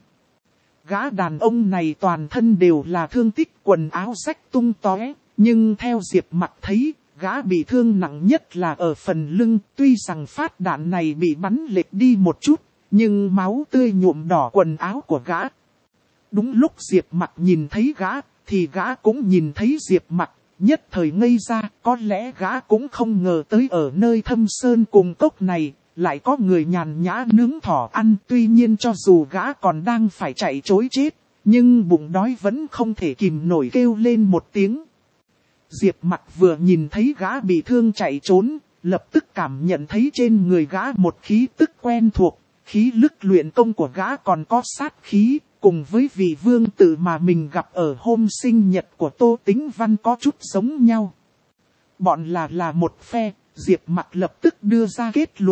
Gã đàn ông này toàn thân đều là thương tích, quần áo rách tung tóe, nhưng theo Diệp Mặc thấy, gã bị thương nặng nhất là ở phần lưng, tuy rằng phát đạn này bị bắn lệch đi một chút, nhưng máu tươi nhuộm đỏ quần áo của gã. Đúng lúc Diệp Mặc nhìn thấy gã, thì gã cũng nhìn thấy Diệp Mặc. Nhất thời ngây ra, có lẽ gã cũng không ngờ tới ở nơi thâm sơn cùng cốc này, lại có người nhàn nhã nướng thỏ ăn. Tuy nhiên cho dù gã còn đang phải chạy trối chết, nhưng bụng đói vẫn không thể kìm nổi kêu lên một tiếng. Diệp Mặc vừa nhìn thấy gã bị thương chạy trốn, lập tức cảm nhận thấy trên người gã một khí tức quen thuộc, khí lực luyện công của gã còn có sát khí. Cùng với vị vương tử mà mình gặp ở hôm sinh nhật của Tô Tĩnh Văn có chút giống nhau. Bọn là là một phe, Diệp Mặc lập tức đưa ra kết luận,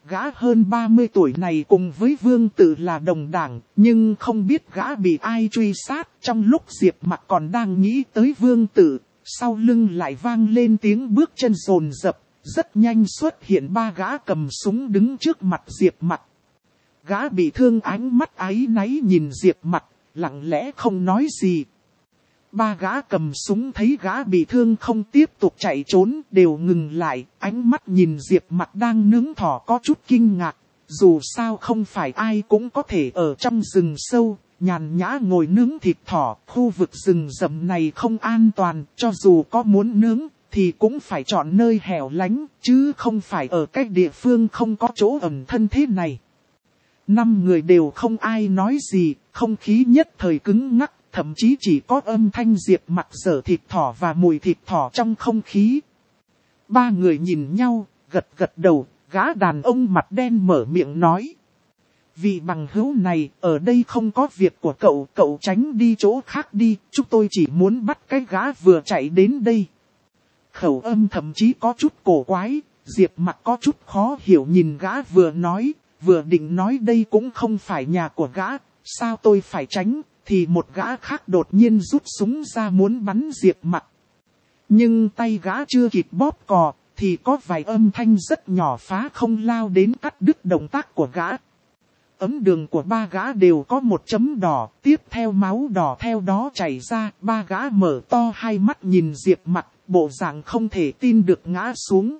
Gã hơn ba mươi tuổi này cùng với Vương Tự là đồng đảng, nhưng không biết gã bị ai truy sát. Trong lúc Diệp Mặc còn đang nghĩ tới Vương Tự, sau lưng lại vang lên tiếng bước chân dồn dập. Rất nhanh xuất hiện ba gã cầm súng đứng trước mặt Diệp Mặc. Gã bị thương ánh mắt áy náy nhìn Diệp Mặc, lặng lẽ không nói gì. Ba gã cầm súng thấy gã bị thương không tiếp tục chạy trốn, đều ngừng lại, ánh mắt nhìn Diệp Mặc đang nướng thỏ có chút kinh ngạc. Dù sao không phải ai cũng có thể ở trong rừng sâu, nhàn nhã ngồi nướng thịt thỏ. Khu vực rừng rậm này không an toàn, cho dù có muốn nướng, thì cũng phải chọn nơi hẻo lánh, chứ không phải ở cách địa phương không có chỗ ẩn thân thế này. Năm người đều không ai nói gì, không khí nhất thời cứng ngắc. Thậm chí chỉ có âm thanh Diệp Mặc giở thịt thỏ và mùi thịt thỏ trong không khí. Ba người nhìn nhau, gật gật đầu, gã đàn ông mặt đen mở miệng nói. Vị bằng hữu này, ở đây không có việc của cậu, cậu tránh đi chỗ khác đi, chúng tôi chỉ muốn bắt cái gã vừa chạy đến đây. Khẩu âm thậm chí có chút cổ quái, Diệp Mặc có chút khó hiểu nhìn gã vừa nói, vừa định nói đây cũng không phải nhà của gã, sao tôi phải tránh. Thì một gã khác đột nhiên rút súng ra muốn bắn Diệp Mặc. Nhưng tay gã chưa kịp bóp cò, thì có vài âm thanh rất nhỏ phá không lao đến cắt đứt động tác của gã. Ấm đường của ba gã đều có một chấm đỏ, tiếp theo máu đỏ theo đó chảy ra, ba gã mở to hai mắt nhìn Diệp Mặc, bộ dạng không thể tin được ngã xuống.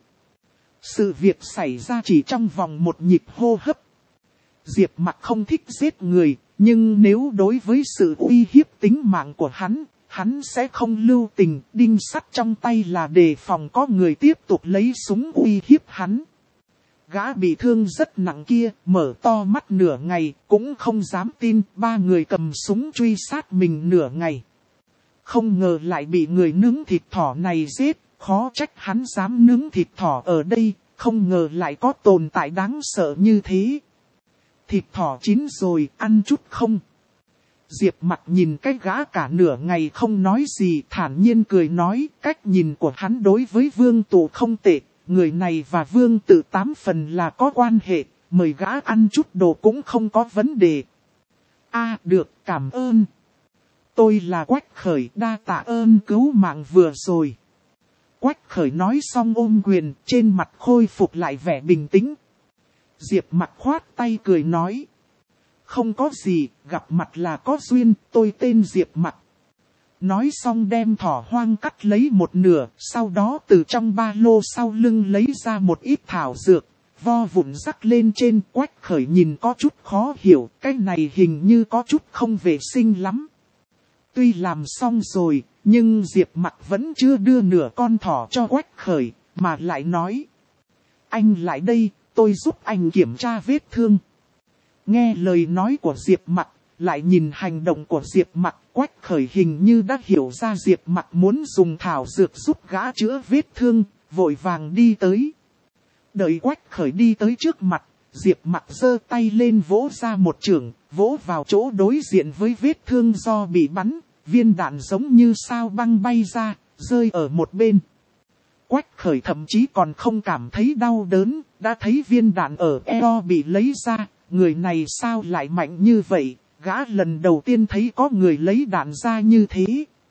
Sự việc xảy ra chỉ trong vòng một nhịp hô hấp. Diệp Mặc không thích giết người. Nhưng nếu đối với sự uy hiếp tính mạng của hắn, hắn sẽ không lưu tình, đinh sắt trong tay là đề phòng có người tiếp tục lấy súng uy hiếp hắn. Gã bị thương rất nặng kia, mở to mắt nửa ngày, cũng không dám tin, ba người cầm súng truy sát mình nửa ngày. Không ngờ lại bị người nướng thịt thỏ này giết, khó trách hắn dám nướng thịt thỏ ở đây, không ngờ lại có tồn tại đáng sợ như thế. Thịt thỏ chín rồi, ăn chút không? Diệp Mặc nhìn cái gã cả nửa ngày không nói gì, thản nhiên cười nói, cách nhìn của hắn đối với Vương Tự không tệ, người này và Vương Tự tám phần là có quan hệ, mời gã ăn chút đồ cũng không có vấn đề. A à, được, cảm ơn. Tôi là Quách Khởi, đa tạ ơn cứu mạng vừa rồi. Quách Khởi nói xong ôm quyền, trên mặt khôi phục lại vẻ bình tĩnh. Diệp Mặc khoát tay cười nói. Không có gì, gặp mặt là có duyên, tôi tên Diệp Mặc. Nói xong đem thỏ hoang cắt lấy một nửa, sau đó từ trong ba lô sau lưng lấy ra một ít thảo dược, vo vụn rắc lên trên. Quách Khởi nhìn có chút khó hiểu, cái này hình như có chút không vệ sinh lắm. Tuy làm xong rồi, nhưng Diệp Mặc vẫn chưa đưa nửa con thỏ cho Quách Khởi, mà lại nói. Anh lại đây. Tôi giúp anh kiểm tra vết thương. Nghe lời nói của Diệp Mặc, lại nhìn hành động của Diệp Mặc, Quách Khởi hình như đã hiểu ra Diệp Mặc muốn dùng thảo dược giúp gã chữa vết thương, vội vàng đi tới. Đợi Quách Khởi đi tới trước mặt, Diệp Mặc giơ tay lên vỗ ra một chưởng, vỗ vào chỗ đối diện với vết thương do bị bắn, viên đạn giống như sao băng bay ra, rơi ở một bên. Quách Khởi thậm chí còn không cảm thấy đau đớn, đã thấy viên đạn ở eo bị lấy ra, người này sao lại mạnh như vậy, gã lần đầu tiên thấy có người lấy đạn ra như thế.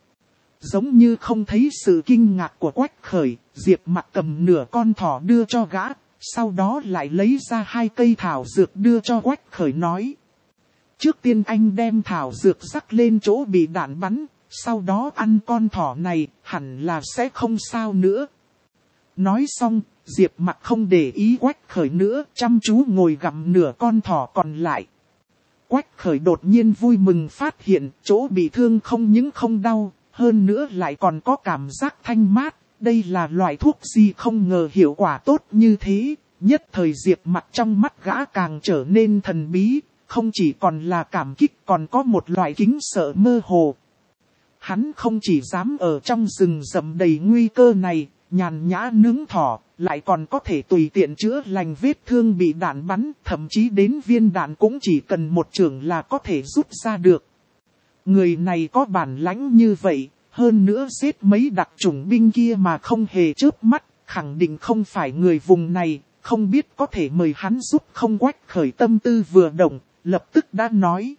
Giống như không thấy sự kinh ngạc của Quách Khởi, Diệp Mặc cầm nửa con thỏ đưa cho gã, sau đó lại lấy ra hai cây thảo dược đưa cho Quách Khởi nói. Trước tiên anh đem thảo dược rắc lên chỗ bị đạn bắn, sau đó ăn con thỏ này, hẳn là sẽ không sao nữa. Nói xong, Diệp Mặc không để ý Quách Khởi nữa, chăm chú ngồi gặm nửa con thỏ còn lại. Quách Khởi đột nhiên vui mừng phát hiện chỗ bị thương không những không đau, hơn nữa lại còn có cảm giác thanh mát. Đây là loại thuốc gì không ngờ hiệu quả tốt như thế. Nhất thời Diệp Mặc trong mắt gã càng trở nên thần bí, không chỉ còn là cảm kích còn có một loại kính sợ mơ hồ. Hắn không chỉ dám ở trong rừng rậm đầy nguy cơ này, nhàn nhã nướng thỏ, lại còn có thể tùy tiện chữa lành vết thương bị đạn bắn, thậm chí đến viên đạn cũng chỉ cần một chưởng là có thể rút ra được. Người này có bản lãnh như vậy, hơn nữa giết mấy đặc chủng binh kia mà không hề chớp mắt, khẳng định không phải người vùng này, không biết có thể mời hắn giúp không. Quách Khởi tâm tư vừa động, lập tức đã nói.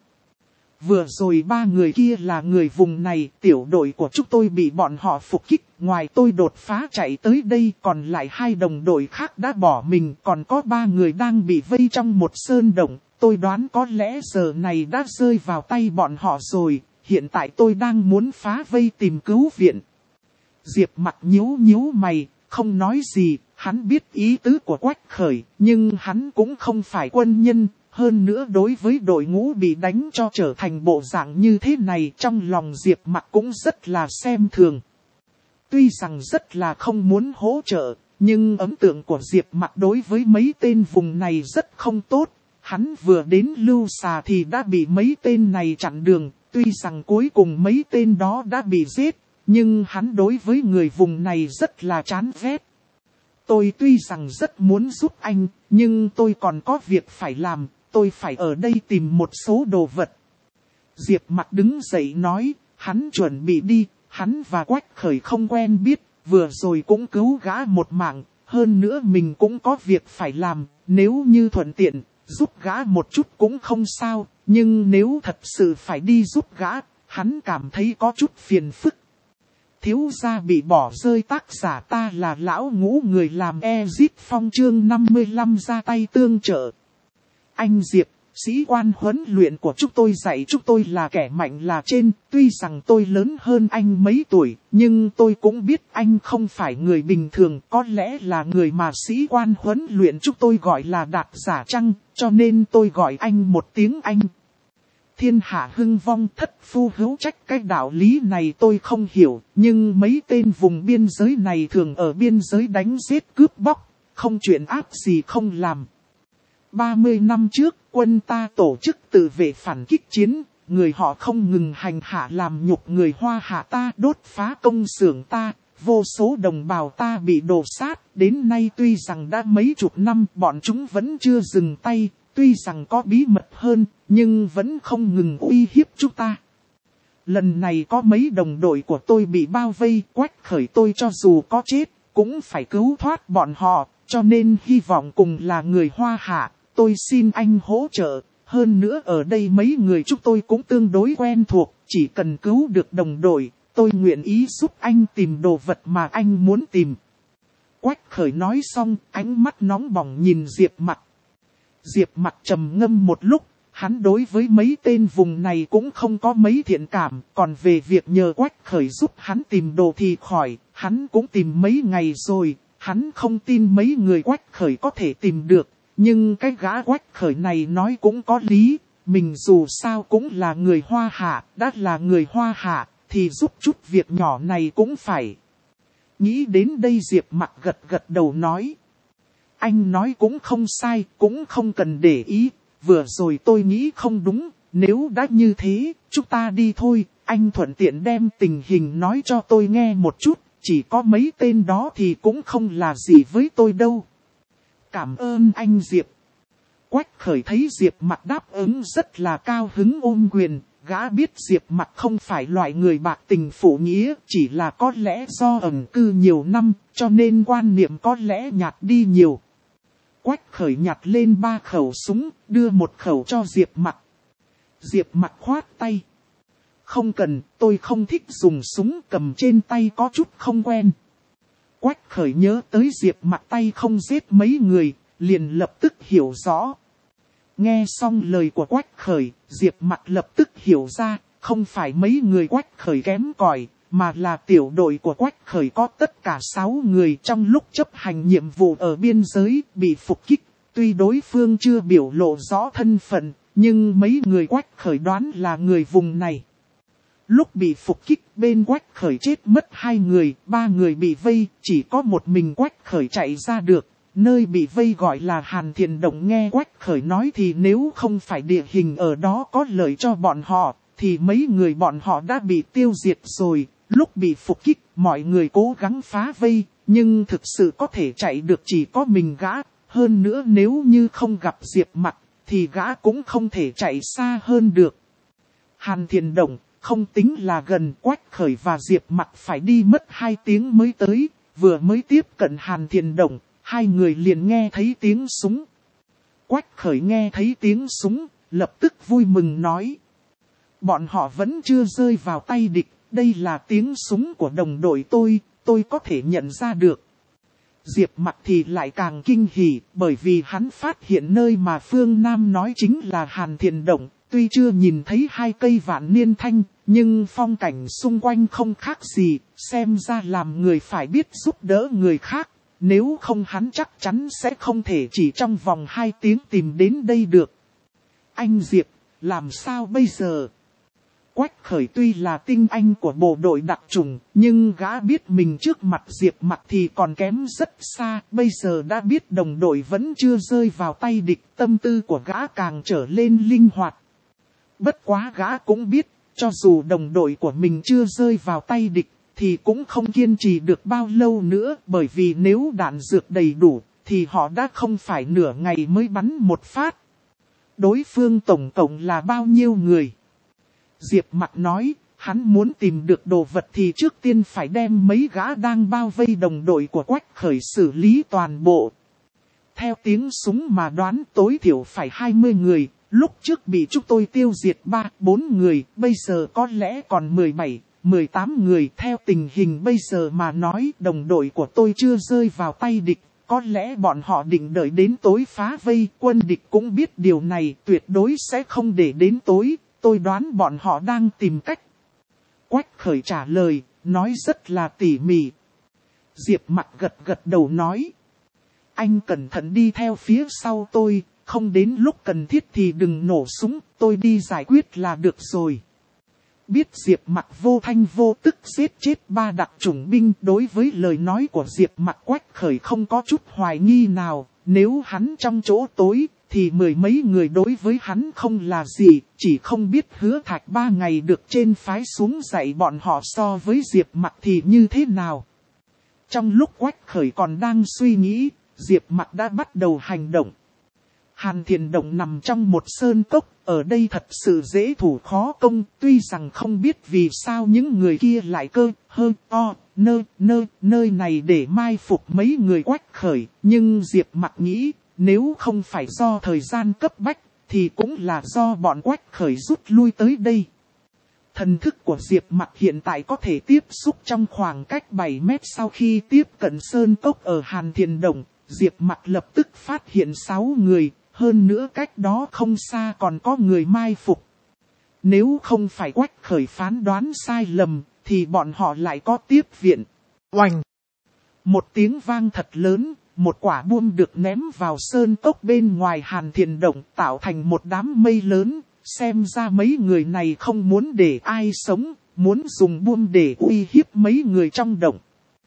Vừa rồi ba người kia là người vùng này, tiểu đội của chúng tôi bị bọn họ phục kích, ngoài tôi đột phá chạy tới đây, còn lại hai đồng đội khác đã bỏ mình, còn có ba người đang bị vây trong một sơn động, tôi đoán có lẽ giờ này đã rơi vào tay bọn họ rồi, hiện tại tôi đang muốn phá vây tìm cứu viện. Diệp Mặc nhíu nhíu mày, không nói gì, hắn biết ý tứ của Quách Khởi, nhưng hắn cũng không phải quân nhân. Hơn nữa đối với đội ngũ bị đánh cho trở thành bộ dạng như thế này, trong lòng Diệp Mặc cũng rất là xem thường. Tuy rằng rất là không muốn hỗ trợ, nhưng ấn tượng của Diệp Mặc đối với mấy tên vùng này rất không tốt. Hắn vừa đến Lưu Xà thì đã bị mấy tên này chặn đường, tuy rằng cuối cùng mấy tên đó đã bị giết, nhưng hắn đối với người vùng này rất là chán ghét. Tôi tuy rằng rất muốn giúp anh, nhưng tôi còn có việc phải làm. Tôi phải ở đây tìm một số đồ vật. Diệp Mặc đứng dậy nói, hắn chuẩn bị đi, hắn và Quách Khởi không quen biết, vừa rồi cũng cứu gã một mạng, hơn nữa mình cũng có việc phải làm, nếu như thuận tiện, giúp gã một chút cũng không sao, nhưng nếu thật sự phải đi giúp gã, hắn cảm thấy có chút phiền phức. Thiếu gia bị bỏ rơi, tác giả ta là lão ngũ, người làm Ezit Phong chương năm mươi lăm ra tay tương trợ. Anh Diệp, sĩ quan huấn luyện của chúng tôi dạy chúng tôi là kẻ mạnh là trên, tuy rằng tôi lớn hơn anh mấy tuổi, nhưng tôi cũng biết anh không phải người bình thường, có lẽ là người mà sĩ quan huấn luyện chúng tôi gọi là đạt giả chăng, cho nên tôi gọi anh một tiếng anh. Thiên hạ hưng vong, thất phu hữu trách, cái đạo lý này tôi không hiểu, nhưng mấy tên vùng biên giới này thường ở biên giới đánh giết cướp bóc, không chuyện ác gì không làm. ba mươi năm trước, quân ta tổ chức tự vệ phản kích chiến, người họ không ngừng hành hạ làm nhục người Hoa Hạ ta, đốt phá công xưởng ta, vô số đồng bào ta bị đổ sát, đến nay tuy rằng đã mấy chục năm bọn chúng vẫn chưa dừng tay, tuy rằng có bí mật hơn, nhưng vẫn không ngừng uy hiếp chúng ta. Lần này có mấy đồng đội của tôi bị bao vây, Quách Khởi tôi cho dù có chết, cũng phải cứu thoát bọn họ, cho nên hy vọng cùng là người Hoa Hạ. Tôi xin anh hỗ trợ, hơn nữa ở đây mấy người chúng tôi cũng tương đối quen thuộc, chỉ cần cứu được đồng đội, tôi nguyện ý giúp anh tìm đồ vật mà anh muốn tìm. Quách Khởi nói xong, ánh mắt nóng bỏng nhìn Diệp Mặc. Diệp Mặc trầm ngâm một lúc, hắn đối với mấy tên vùng này cũng không có mấy thiện cảm, còn về việc nhờ Quách Khởi giúp hắn tìm đồ thì khỏi, hắn cũng tìm mấy ngày rồi, hắn không tin mấy người Quách Khởi có thể tìm được. Nhưng cái gã Quách Khởi này nói cũng có lý, mình dù sao cũng là người Hoa Hạ, đã là người Hoa Hạ, thì giúp chút việc nhỏ này cũng phải. Nghĩ đến đây Diệp Mặc gật gật đầu nói. Anh nói cũng không sai, cũng không cần để ý, vừa rồi tôi nghĩ không đúng, nếu đã như thế, chúng ta đi thôi, anh thuận tiện đem tình hình nói cho tôi nghe một chút, chỉ có mấy tên đó thì cũng không là gì với tôi đâu. Cảm ơn anh Diệp. Quách Khởi thấy Diệp Mặc đáp ứng rất là cao hứng ôm quyền, gã biết Diệp Mặc không phải loại người bạc tình phụ nghĩa, chỉ là có lẽ do ẩn cư nhiều năm, cho nên quan niệm có lẽ nhạt đi nhiều. Quách Khởi nhặt lên ba khẩu súng, đưa một khẩu cho Diệp Mặc. Diệp Mặc khoát tay. Không cần, tôi không thích dùng súng, cầm trên tay có chút không quen. Quách Khởi nhớ tới Diệp Mặc tay không giết mấy người, liền lập tức hiểu rõ. Nghe xong lời của Quách Khởi, Diệp Mặc lập tức hiểu ra, không phải mấy người Quách Khởi kém cỏi, mà là tiểu đội của Quách Khởi có tất cả sáu người trong lúc chấp hành nhiệm vụ ở biên giới bị phục kích. Tuy đối phương chưa biểu lộ rõ thân phận, nhưng mấy người Quách Khởi đoán là người vùng này. Lúc bị phục kích bên Quách Khởi chết mất hai người, ba người bị vây, chỉ có một mình Quách Khởi chạy ra được. Nơi bị vây gọi là Hàn Thiền Động, nghe Quách Khởi nói thì nếu không phải địa hình ở đó có lợi cho bọn họ, thì mấy người bọn họ đã bị tiêu diệt rồi. Lúc bị phục kích, mọi người cố gắng phá vây, nhưng thực sự có thể chạy được chỉ có mình gã. Hơn nữa nếu như không gặp Diệp Mặc, thì gã cũng không thể chạy xa hơn được. Hàn Thiền Động không tính là gần, Quách Khởi và Diệp Mặc phải đi mất hai tiếng mới tới, vừa mới tiếp cận Hàn Thiền Động, hai người liền nghe thấy tiếng súng. Quách Khởi nghe thấy tiếng súng, lập tức vui mừng nói. Bọn họ vẫn chưa rơi vào tay địch, đây là tiếng súng của đồng đội tôi, tôi có thể nhận ra được. Diệp Mặc thì lại càng kinh hỉ, bởi vì hắn phát hiện nơi mà Phương Nam nói chính là Hàn Thiền Động. Tuy chưa nhìn thấy hai cây vạn niên thanh, nhưng phong cảnh xung quanh không khác gì, xem ra làm người phải biết giúp đỡ người khác. Nếu không hắn chắc chắn sẽ không thể chỉ trong vòng hai tiếng tìm đến đây được. Anh Diệp, làm sao bây giờ? Quách Khởi tuy là tinh anh của bộ đội đặc chủng, nhưng gã biết mình trước mặt Diệp Mặc thì còn kém rất xa. Bây giờ đã biết đồng đội vẫn chưa rơi vào tay địch, tâm tư của gã càng trở lên linh hoạt. Bất quá gã cũng biết, cho dù đồng đội của mình chưa rơi vào tay địch, thì cũng không kiên trì được bao lâu nữa. Bởi vì nếu đạn dược đầy đủ, thì họ đã không phải nửa ngày mới bắn một phát. Đối phương tổng cộng là bao nhiêu người? Diệp Mặc nói, hắn muốn tìm được đồ vật thì trước tiên phải đem mấy gã đang bao vây đồng đội của Quách Khởi xử lý toàn bộ. Theo tiếng súng mà đoán tối thiểu phải hai mươi người, lúc trước bị chúng tôi tiêu diệt ba, bốn người, bây giờ có lẽ còn mười bảy, mười tám người. Theo tình hình bây giờ mà nói đồng đội của tôi chưa rơi vào tay địch, có lẽ bọn họ định đợi đến tối phá vây, quân địch cũng biết điều này tuyệt đối sẽ không để đến tối. Tôi đoán bọn họ đang tìm cách. Quách Khởi trả lời, nói rất là tỉ mỉ. Diệp Mặc gật gật đầu nói. Anh cẩn thận đi theo phía sau tôi, không đến lúc cần thiết thì đừng nổ súng, tôi đi giải quyết là được rồi. Biết Diệp Mặc vô thanh vô tức giết chết ba đặc chủng binh, đối với lời nói của Diệp Mặc Quách Khởi không có chút hoài nghi nào. Nếu hắn trong chỗ tối, thì mười mấy người đối với hắn không là gì, chỉ không biết Hứa Thạch ba ngày được trên phái xuống dạy bọn họ so với Diệp Mặc thì như thế nào. Trong lúc Quách Khởi còn đang suy nghĩ, Diệp Mặc đã bắt đầu hành động. Hàn Thiền Động nằm trong một sơn cốc, ở đây thật sự dễ thủ khó công, tuy rằng không biết vì sao những người kia lại cơ, hơ, o, nơ, nơ, nơi này để mai phục mấy người Quách Khởi, nhưng Diệp Mặc nghĩ, nếu không phải do thời gian cấp bách, thì cũng là do bọn Quách Khởi rút lui tới đây. Thần thức của Diệp Mặc hiện tại có thể tiếp xúc trong khoảng cách bảy mét sau khi tiếp cận sơn cốc ở Hàn Thiền Động, Diệp Mặc lập tức phát hiện sáu người, hơn nữa cách đó không xa còn có người mai phục. Nếu không phải Quách Khởi phán đoán sai lầm, thì bọn họ lại có tiếp viện. Oanh! Một tiếng vang thật lớn, một quả bom được ném vào sơn cốc bên ngoài Hàn Thiền Động tạo thành một đám mây lớn, xem ra mấy người này không muốn để ai sống, muốn dùng bom để uy hiếp mấy người trong động.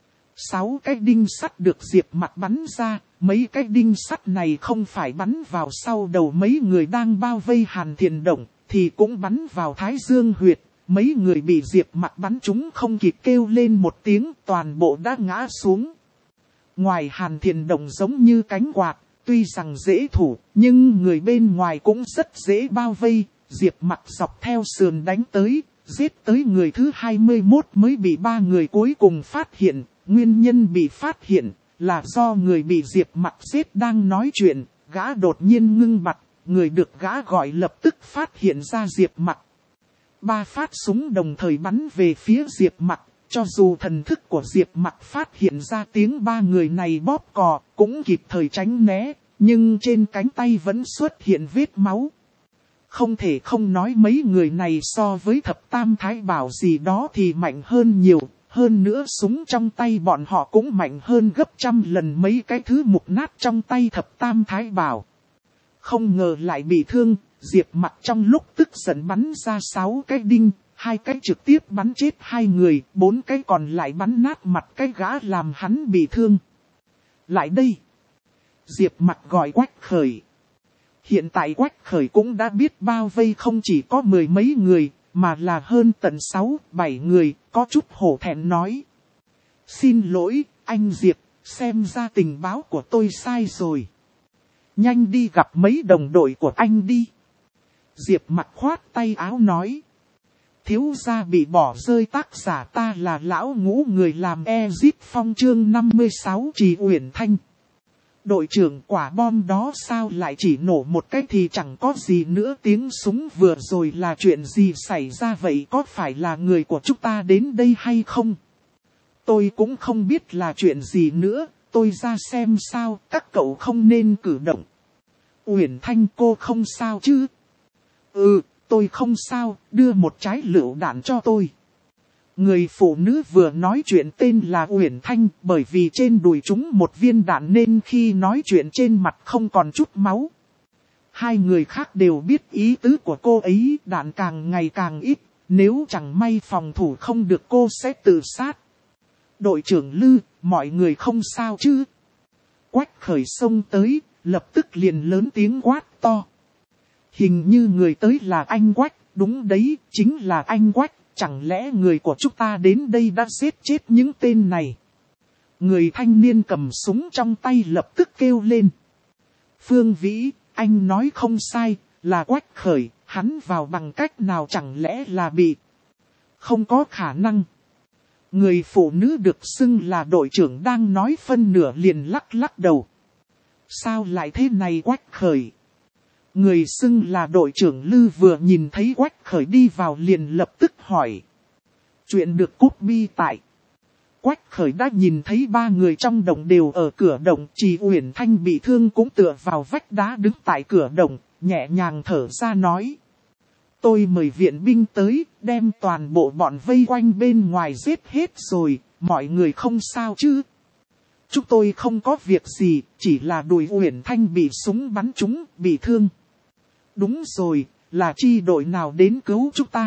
Sáu cái đinh sắt được Diệp Mặc bắn ra, mấy cái đinh sắt này không phải bắn vào sau đầu mấy người đang bao vây Hàn Thiền Động, thì cũng bắn vào Thái Dương huyệt. Mấy người bị Diệp Mặc bắn chúng không kịp kêu lên một tiếng, toàn bộ đã ngã xuống. Ngoài Hàn Thiền Động giống như cánh quạt, tuy rằng dễ thủ, nhưng người bên ngoài cũng rất dễ bao vây. Diệp Mặc dọc theo sườn đánh tới, giết tới người thứ hai mươi mốt mới bị ba người cuối cùng phát hiện. Nguyên nhân bị phát hiện là do người bị Diệp Mặc giết đang nói chuyện, gã đột nhiên ngưng bặt, người được gã gọi lập tức phát hiện ra Diệp Mặc. Ba phát súng đồng thời bắn về phía Diệp Mặc, cho dù thần thức của Diệp Mặc phát hiện ra tiếng ba người này bóp cò, cũng kịp thời tránh né, nhưng trên cánh tay vẫn xuất hiện vết máu. Không thể không nói mấy người này so với thập tam thái bảo gì đó thì mạnh hơn nhiều. Hơn nữa súng trong tay bọn họ cũng mạnh hơn gấp trăm lần mấy cái thứ mục nát trong tay thập tam thái bảo. Không ngờ lại bị thương, Diệp Mặc trong lúc tức giận bắn ra sáu cái đinh, hai cái trực tiếp bắn chết hai người, bốn cái còn lại bắn nát mặt cái gã làm hắn bị thương. Lại đây! Diệp Mặc gọi Quách Khởi. Hiện tại Quách Khởi cũng đã biết bao vây không chỉ có mười mấy người, mà là hơn tận sáu, bảy người, có chút hổ thẹn nói. Xin lỗi, anh Diệp, xem ra tình báo của tôi sai rồi. Nhanh đi gặp mấy đồng đội của anh đi. Diệp Mặc khoát tay áo nói. Thiếu gia bị bỏ rơi tác giả ta là lão ngũ người làm Exit Phong chương năm mươi sáu Trì Uyển Thanh. Đội trưởng, quả bom đó sao lại chỉ nổ một cái thì chẳng có gì nữa, tiếng súng vừa rồi là chuyện gì xảy ra vậy, có phải là người của chúng ta đến đây hay không? Tôi cũng không biết là chuyện gì nữa, tôi ra xem sao, các cậu không nên cử động. Uyển Thanh, cô không sao chứ? Ừ, tôi không sao, đưa một trái lựu đạn cho tôi. Người phụ nữ vừa nói chuyện tên là Uyển Thanh, bởi vì trên đùi chúng một viên đạn nên khi nói chuyện trên mặt không còn chút máu. Hai người khác đều biết ý tứ của cô ấy, đạn càng ngày càng ít, nếu chẳng may phòng thủ không được cô sẽ tự sát. Đội trưởng Lư, mọi người không sao chứ? Quách Khởi xông tới, lập tức liền lớn tiếng quát to. Hình như người tới là anh Quách, đúng đấy, chính là anh Quách. Chẳng lẽ người của chúng ta đến đây đã giết chết những tên này? Người thanh niên cầm súng trong tay lập tức kêu lên. Phương Vĩ, anh nói không sai, là Quách Khởi, hắn vào bằng cách nào, chẳng lẽ là bị... Không có khả năng. Người phụ nữ được xưng là đội trưởng đang nói phân nửa liền lắc lắc đầu. Sao lại thế này Quách Khởi? Người xưng là đội trưởng Lư vừa nhìn thấy Quách Khởi đi vào liền lập tức hỏi. Chuyện được copy tại. Quách Khởi đã nhìn thấy ba người trong động đều ở cửa động, chỉ Uyển Thanh bị thương cũng tựa vào vách đá đứng tại cửa động, nhẹ nhàng thở ra nói. Tôi mời viện binh tới, đem toàn bộ bọn vây quanh bên ngoài giết hết rồi, mọi người không sao chứ? Chúng tôi không có việc gì, chỉ là đùi Uyển Thanh bị súng bắn trúng, bị thương. Đúng rồi, là chi đội nào đến cứu chúng ta?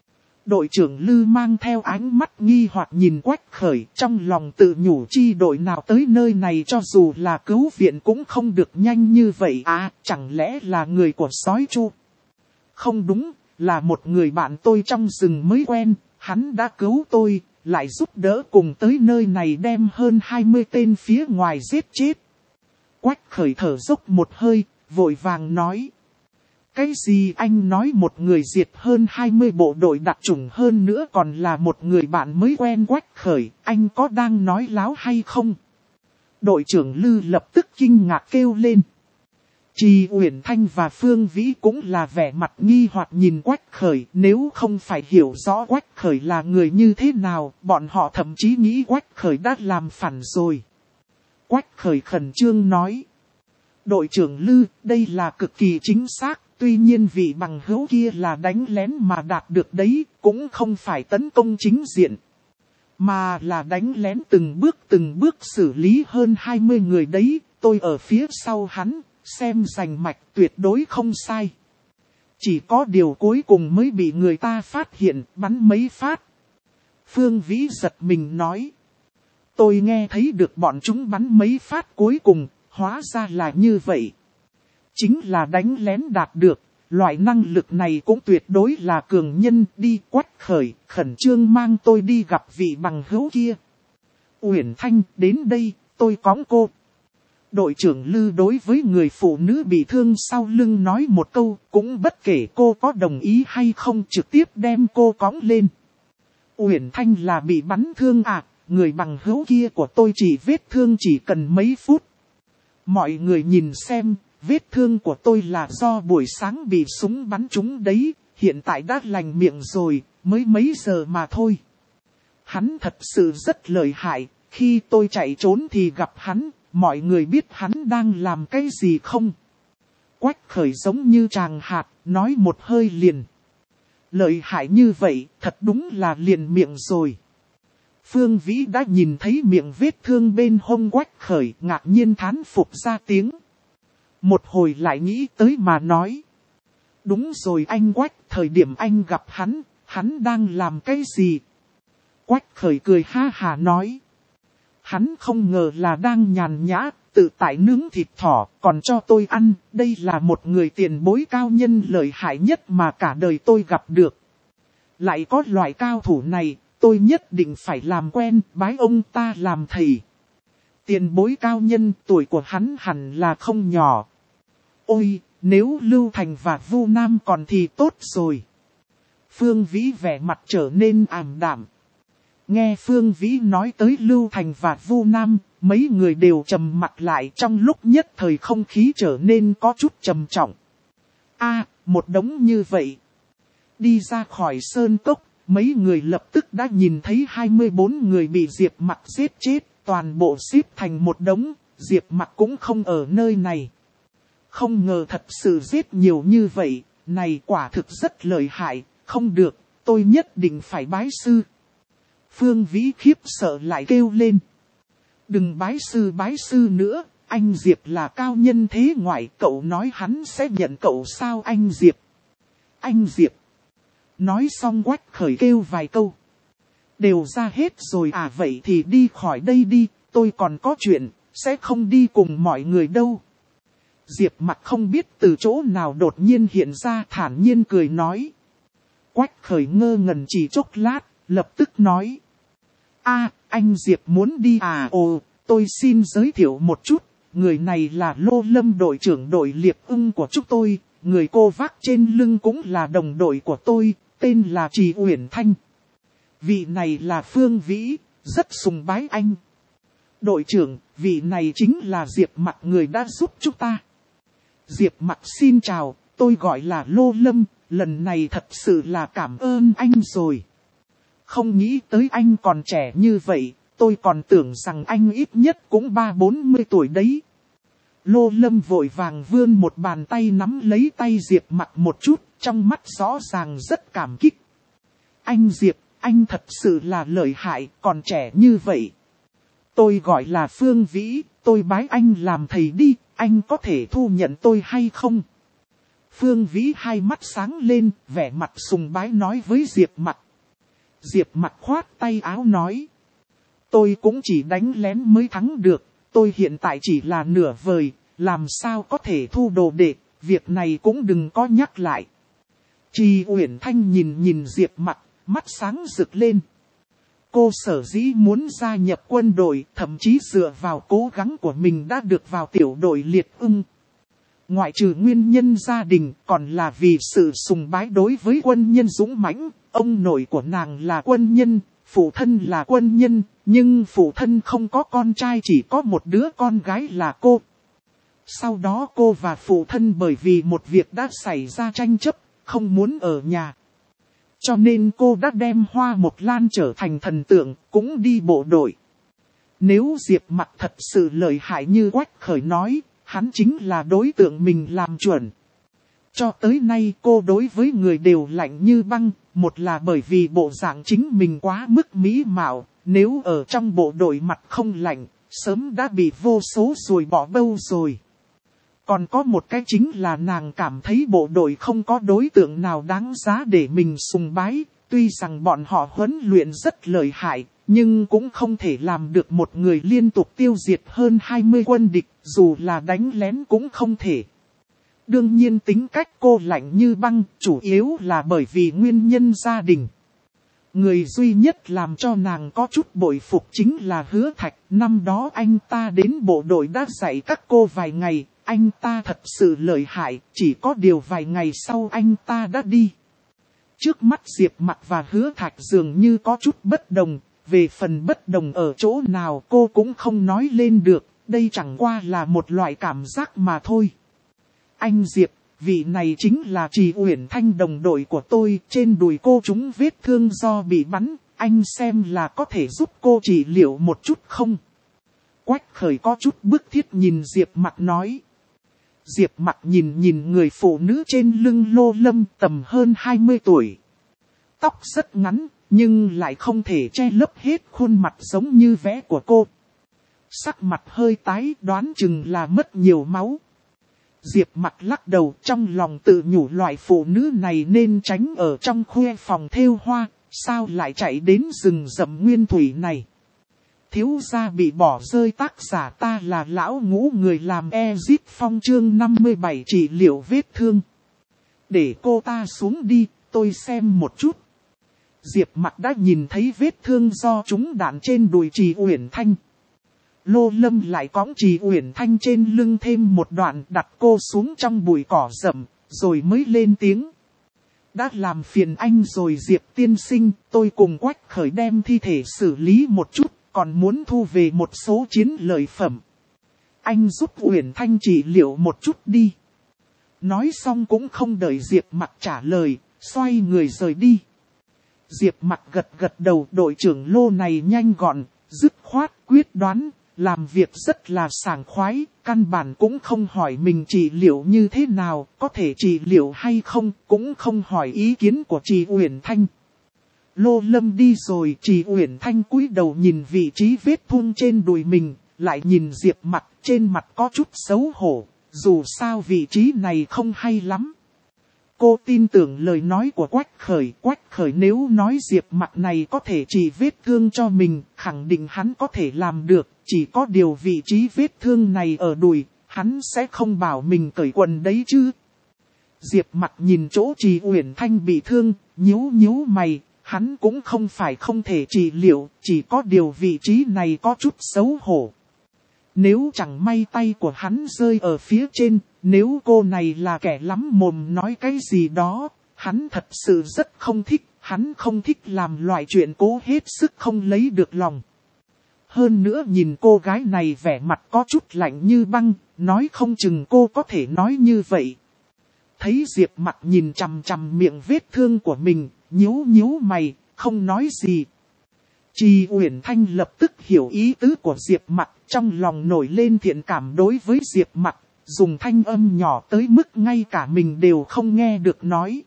Đội trưởng Lư mang theo ánh mắt nghi hoặc nhìn Quách Khởi, trong lòng tự nhủ chi đội nào tới nơi này cho dù là cứu viện cũng không được nhanh như vậy à, chẳng lẽ là người của sói Chu? Không đúng, là một người bạn tôi trong rừng mới quen, hắn đã cứu tôi, lại giúp đỡ cùng tới nơi này đem hơn hai mươi tên phía ngoài giết chết. Quách Khởi thở dốc một hơi, vội vàng nói. Cái gì anh nói một người diệt hơn hai mươi bộ đội đặc chủng hơn nữa còn là một người bạn mới quen Quách Khởi, anh có đang nói láo hay không? Đội trưởng Lư lập tức kinh ngạc kêu lên. Chỉ Uyển Thanh và Phương Vĩ cũng là vẻ mặt nghi hoặc nhìn Quách Khởi, nếu không phải hiểu rõ Quách Khởi là người như thế nào, bọn họ thậm chí nghĩ Quách Khởi đã làm phản rồi. Quách Khởi khẩn trương nói. Đội trưởng Lư, đây là cực kỳ chính xác. Tuy nhiên vị bằng hữu kia là đánh lén mà đạt được đấy, cũng không phải tấn công chính diện. Mà là đánh lén từng bước từng bước xử lý hơn hai mươi người đấy, tôi ở phía sau hắn, xem rành mạch tuyệt đối không sai. Chỉ có điều cuối cùng mới bị người ta phát hiện, bắn mấy phát. Phương Vĩ giật mình nói. Tôi nghe thấy được bọn chúng bắn mấy phát cuối cùng, hóa ra là như vậy. Chính là đánh lén đạt được, loại năng lực này cũng tuyệt đối là cường nhân, đi Quách Khởi, khẩn trương mang tôi đi gặp vị bằng hữu kia. Uyển Thanh, đến đây, tôi cõng cô. Đội trưởng Lư đối với người phụ nữ bị thương sau lưng nói một câu, cũng bất kể cô có đồng ý hay không trực tiếp đem cô cõng lên. Uyển Thanh là bị bắn thương à, người bằng hữu kia của tôi chỉ vết thương chỉ cần mấy phút. Mọi người nhìn xem. Vết thương của tôi là do buổi sáng bị súng bắn trúng đấy, hiện tại đã lành miệng rồi, mới mấy giờ mà thôi. Hắn thật sự rất lợi hại, khi tôi chạy trốn thì gặp hắn, mọi người biết hắn đang làm cái gì không? Quách Khởi giống như tràng hạt, nói một hơi liền. Lợi hại như vậy, thật đúng là liền miệng rồi. Phương Vĩ đã nhìn thấy miệng vết thương bên hông Quách Khởi, ngạc nhiên thán phục ra tiếng. Một hồi lại nghĩ tới mà nói. Đúng rồi anh Quách, thời điểm anh gặp hắn, hắn đang làm cái gì? Quách Khởi cười ha hà nói. Hắn không ngờ là đang nhàn nhã, tự tại nướng thịt thỏ, còn cho tôi ăn. Đây là một người tiền bối cao nhân lợi hại nhất mà cả đời tôi gặp được. Lại có loại cao thủ này, tôi nhất định phải làm quen, bái ông ta làm thầy. Tiền bối cao nhân, tuổi của hắn hẳn là không nhỏ. Ôi, nếu Lưu Thành và Vu Nam còn thì tốt rồi. Phương Vĩ vẻ mặt trở nên ảm đạm. Nghe Phương Vĩ nói tới Lưu Thành và Vu Nam, mấy người đều trầm mặt lại, trong lúc nhất thời không khí trở nên có chút trầm trọng. A, một đống như vậy. Đi ra khỏi sơn cốc, mấy người lập tức đã nhìn thấy hai mươi bốn người bị Diệp Mặc giết chết, toàn bộ xếp thành một đống, Diệp Mặc cũng không ở nơi này. Không ngờ thật sự giết nhiều như vậy, này quả thực rất lợi hại, không được, tôi nhất định phải bái sư. Phương Vĩ khiếp sợ lại kêu lên. Đừng bái sư bái sư nữa, anh Diệp là cao nhân thế ngoại, cậu nói hắn sẽ nhận cậu sao anh Diệp? Anh Diệp. Nói xong Quách Khởi kêu vài câu. Đều ra hết rồi à, vậy thì đi khỏi đây đi, tôi còn có chuyện, sẽ không đi cùng mọi người đâu. Diệp Mặc không biết từ chỗ nào đột nhiên hiện ra, thản nhiên cười nói. Quách Khởi ngơ ngẩn chỉ chốc lát, lập tức nói. A, anh Diệp muốn đi à? Ồ, tôi xin giới thiệu một chút, người này là Lô Lâm đội trưởng đội Liệp Ưng của chúng tôi, người cô vác trên lưng cũng là đồng đội của tôi, tên là Trì Uyển Thanh. Vị này là Phương Vĩ, rất sùng bái anh. Đội trưởng, vị này chính là Diệp Mặc, người đã giúp chúng ta. Diệp Mặc xin chào, tôi gọi là Lô Lâm, lần này thật sự là cảm ơn anh rồi. Không nghĩ tới anh còn trẻ như vậy, tôi còn tưởng rằng anh ít nhất cũng ba bốn mươi tuổi đấy. Lô Lâm vội vàng vươn một bàn tay nắm lấy tay Diệp Mặc một chút, trong mắt rõ ràng rất cảm kích. Anh Diệp, anh thật sự là lợi hại, còn trẻ như vậy. Tôi gọi là Phương Vĩ, tôi bái anh làm thầy đi, anh có thể thu nhận tôi hay không? Phương Vĩ hai mắt sáng lên, vẻ mặt sùng bái nói với Diệp Mặc. Diệp Mặc khoát tay áo nói. Tôi cũng chỉ đánh lén mới thắng được, tôi hiện tại chỉ là nửa vời, làm sao có thể thu đồ đệ, việc này cũng đừng có nhắc lại. Trì Uyển Thanh nhìn nhìn Diệp Mặc, mắt sáng rực lên. Cô sở dĩ muốn gia nhập quân đội, thậm chí dựa vào cố gắng của mình đã được vào tiểu đội Liệt Ưng. Ngoại trừ nguyên nhân gia đình, còn là vì sự sùng bái đối với quân nhân dũng mãnh. Ông nội của nàng là quân nhân, phụ thân là quân nhân, nhưng phụ thân không có con trai, chỉ có một đứa con gái là cô. Sau đó cô và phụ thân bởi vì một việc đã xảy ra tranh chấp, không muốn ở nhà. Cho nên cô đã đem Hoa Mộc Lan trở thành thần tượng, cũng đi bộ đội. Nếu Diệp Mặc thật sự lợi hại như Quách Khởi nói, hắn chính là đối tượng mình làm chuẩn. Cho tới nay cô đối với người đều lạnh như băng, một là bởi vì bộ dạng chính mình quá mức mỹ mạo, nếu ở trong bộ đội mặt không lạnh, sớm đã bị vô số ruồi bỏ bâu rồi. Còn có một cái chính là nàng cảm thấy bộ đội không có đối tượng nào đáng giá để mình sùng bái, tuy rằng bọn họ huấn luyện rất lợi hại, nhưng cũng không thể làm được một người liên tục tiêu diệt hơn hai mươi quân địch, dù là đánh lén cũng không thể. Đương nhiên tính cách cô lạnh như băng, chủ yếu là bởi vì nguyên nhân gia đình. Người duy nhất làm cho nàng có chút bội phục chính là Hứa Thạch. Năm đó anh ta đến bộ đội đã dạy các cô vài ngày, anh ta thật sự lợi hại, chỉ có điều vài ngày sau anh ta đã đi. Trước mắt Diệp Mặc và Hứa Thạch dường như có chút bất đồng, về phần bất đồng ở chỗ nào cô cũng không nói lên được, đây chẳng qua là một loại cảm giác mà thôi. Anh Diệp, vị này chính là Trì Uyển Thanh đồng đội của tôi, trên đùi cô trúng vết thương do bị bắn, anh xem là có thể giúp cô trị liệu một chút không? Quách Khởi có chút bức thiết nhìn Diệp Mặc nói. Diệp Mặc nhìn nhìn người phụ nữ trên lưng Lô Lâm tầm hơn hai mươi tuổi. Tóc rất ngắn, nhưng lại không thể che lấp hết khuôn mặt giống như vẽ của cô. Sắc mặt hơi tái, đoán chừng là mất nhiều máu. Diệp Mặc lắc đầu, trong lòng tự nhủ loại phụ nữ này nên tránh ở trong khuê phòng thêu hoa, sao lại chạy đến rừng rậm nguyên thủy này. Thiếu gia bị bỏ rơi, tác giả ta là lão ngũ, người làm Ezit Phong chương năm mươi bảy trị liệu vết thương. Để cô ta xuống đi, tôi xem một chút. Diệp Mặc đã nhìn thấy vết thương do trúng đạn trên đùi Trì Uyển Thanh. Lô Lâm lại cõng Trì Uyển Thanh trên lưng thêm một đoạn, đặt cô xuống trong bụi cỏ rậm, rồi mới lên tiếng. Đã làm phiền anh rồi Diệp tiên sinh, tôi cùng Quách Khởi đem thi thể xử lý một chút, còn muốn thu về một số chiến lợi phẩm. Anh giúp Uyển Thanh trị liệu một chút đi. Nói xong cũng không đợi Diệp Mặc trả lời, xoay người rời đi. Diệp Mặc gật gật đầu, đội trưởng Lô này nhanh gọn, dứt khoát, quyết đoán, làm việc rất là sảng khoái, căn bản cũng không hỏi mình trị liệu như thế nào, có thể trị liệu hay không, cũng không hỏi ý kiến của Trì Uyển Thanh. Lô Lâm đi rồi, Trì Uyển Thanh cúi đầu nhìn vị trí vết thương trên đùi mình, lại nhìn Diệp Mặc, trên mặt có chút xấu hổ, dù sao vị trí này không hay lắm. Cô tin tưởng lời nói của Quách Khởi, Quách Khởi nếu nói Diệp Mặc này có thể trị vết thương cho mình, khẳng định hắn có thể làm được, chỉ có điều vị trí vết thương này ở đùi, hắn sẽ không bảo mình cởi quần đấy chứ. Diệp Mặc nhìn chỗ Trì Uyển Thanh bị thương, nhíu nhíu mày, hắn cũng không phải không thể trị liệu, chỉ có điều vị trí này có chút xấu hổ. Nếu chẳng may tay của hắn rơi ở phía trên, nếu cô này là kẻ lắm mồm nói cái gì đó, hắn thật sự rất không thích, hắn không thích làm loại chuyện cố hết sức không lấy được lòng. Hơn nữa nhìn cô gái này vẻ mặt có chút lạnh như băng, nói không chừng cô có thể nói như vậy. Thấy Diệp Mặc nhìn chằm chằm miệng vết thương của mình, nhíu nhíu mày, không nói gì. Trì Uyển Thanh lập tức hiểu ý tứ của Diệp Mặc, trong lòng nổi lên thiện cảm đối với Diệp Mặc, dùng thanh âm nhỏ tới mức ngay cả mình đều không nghe được nói.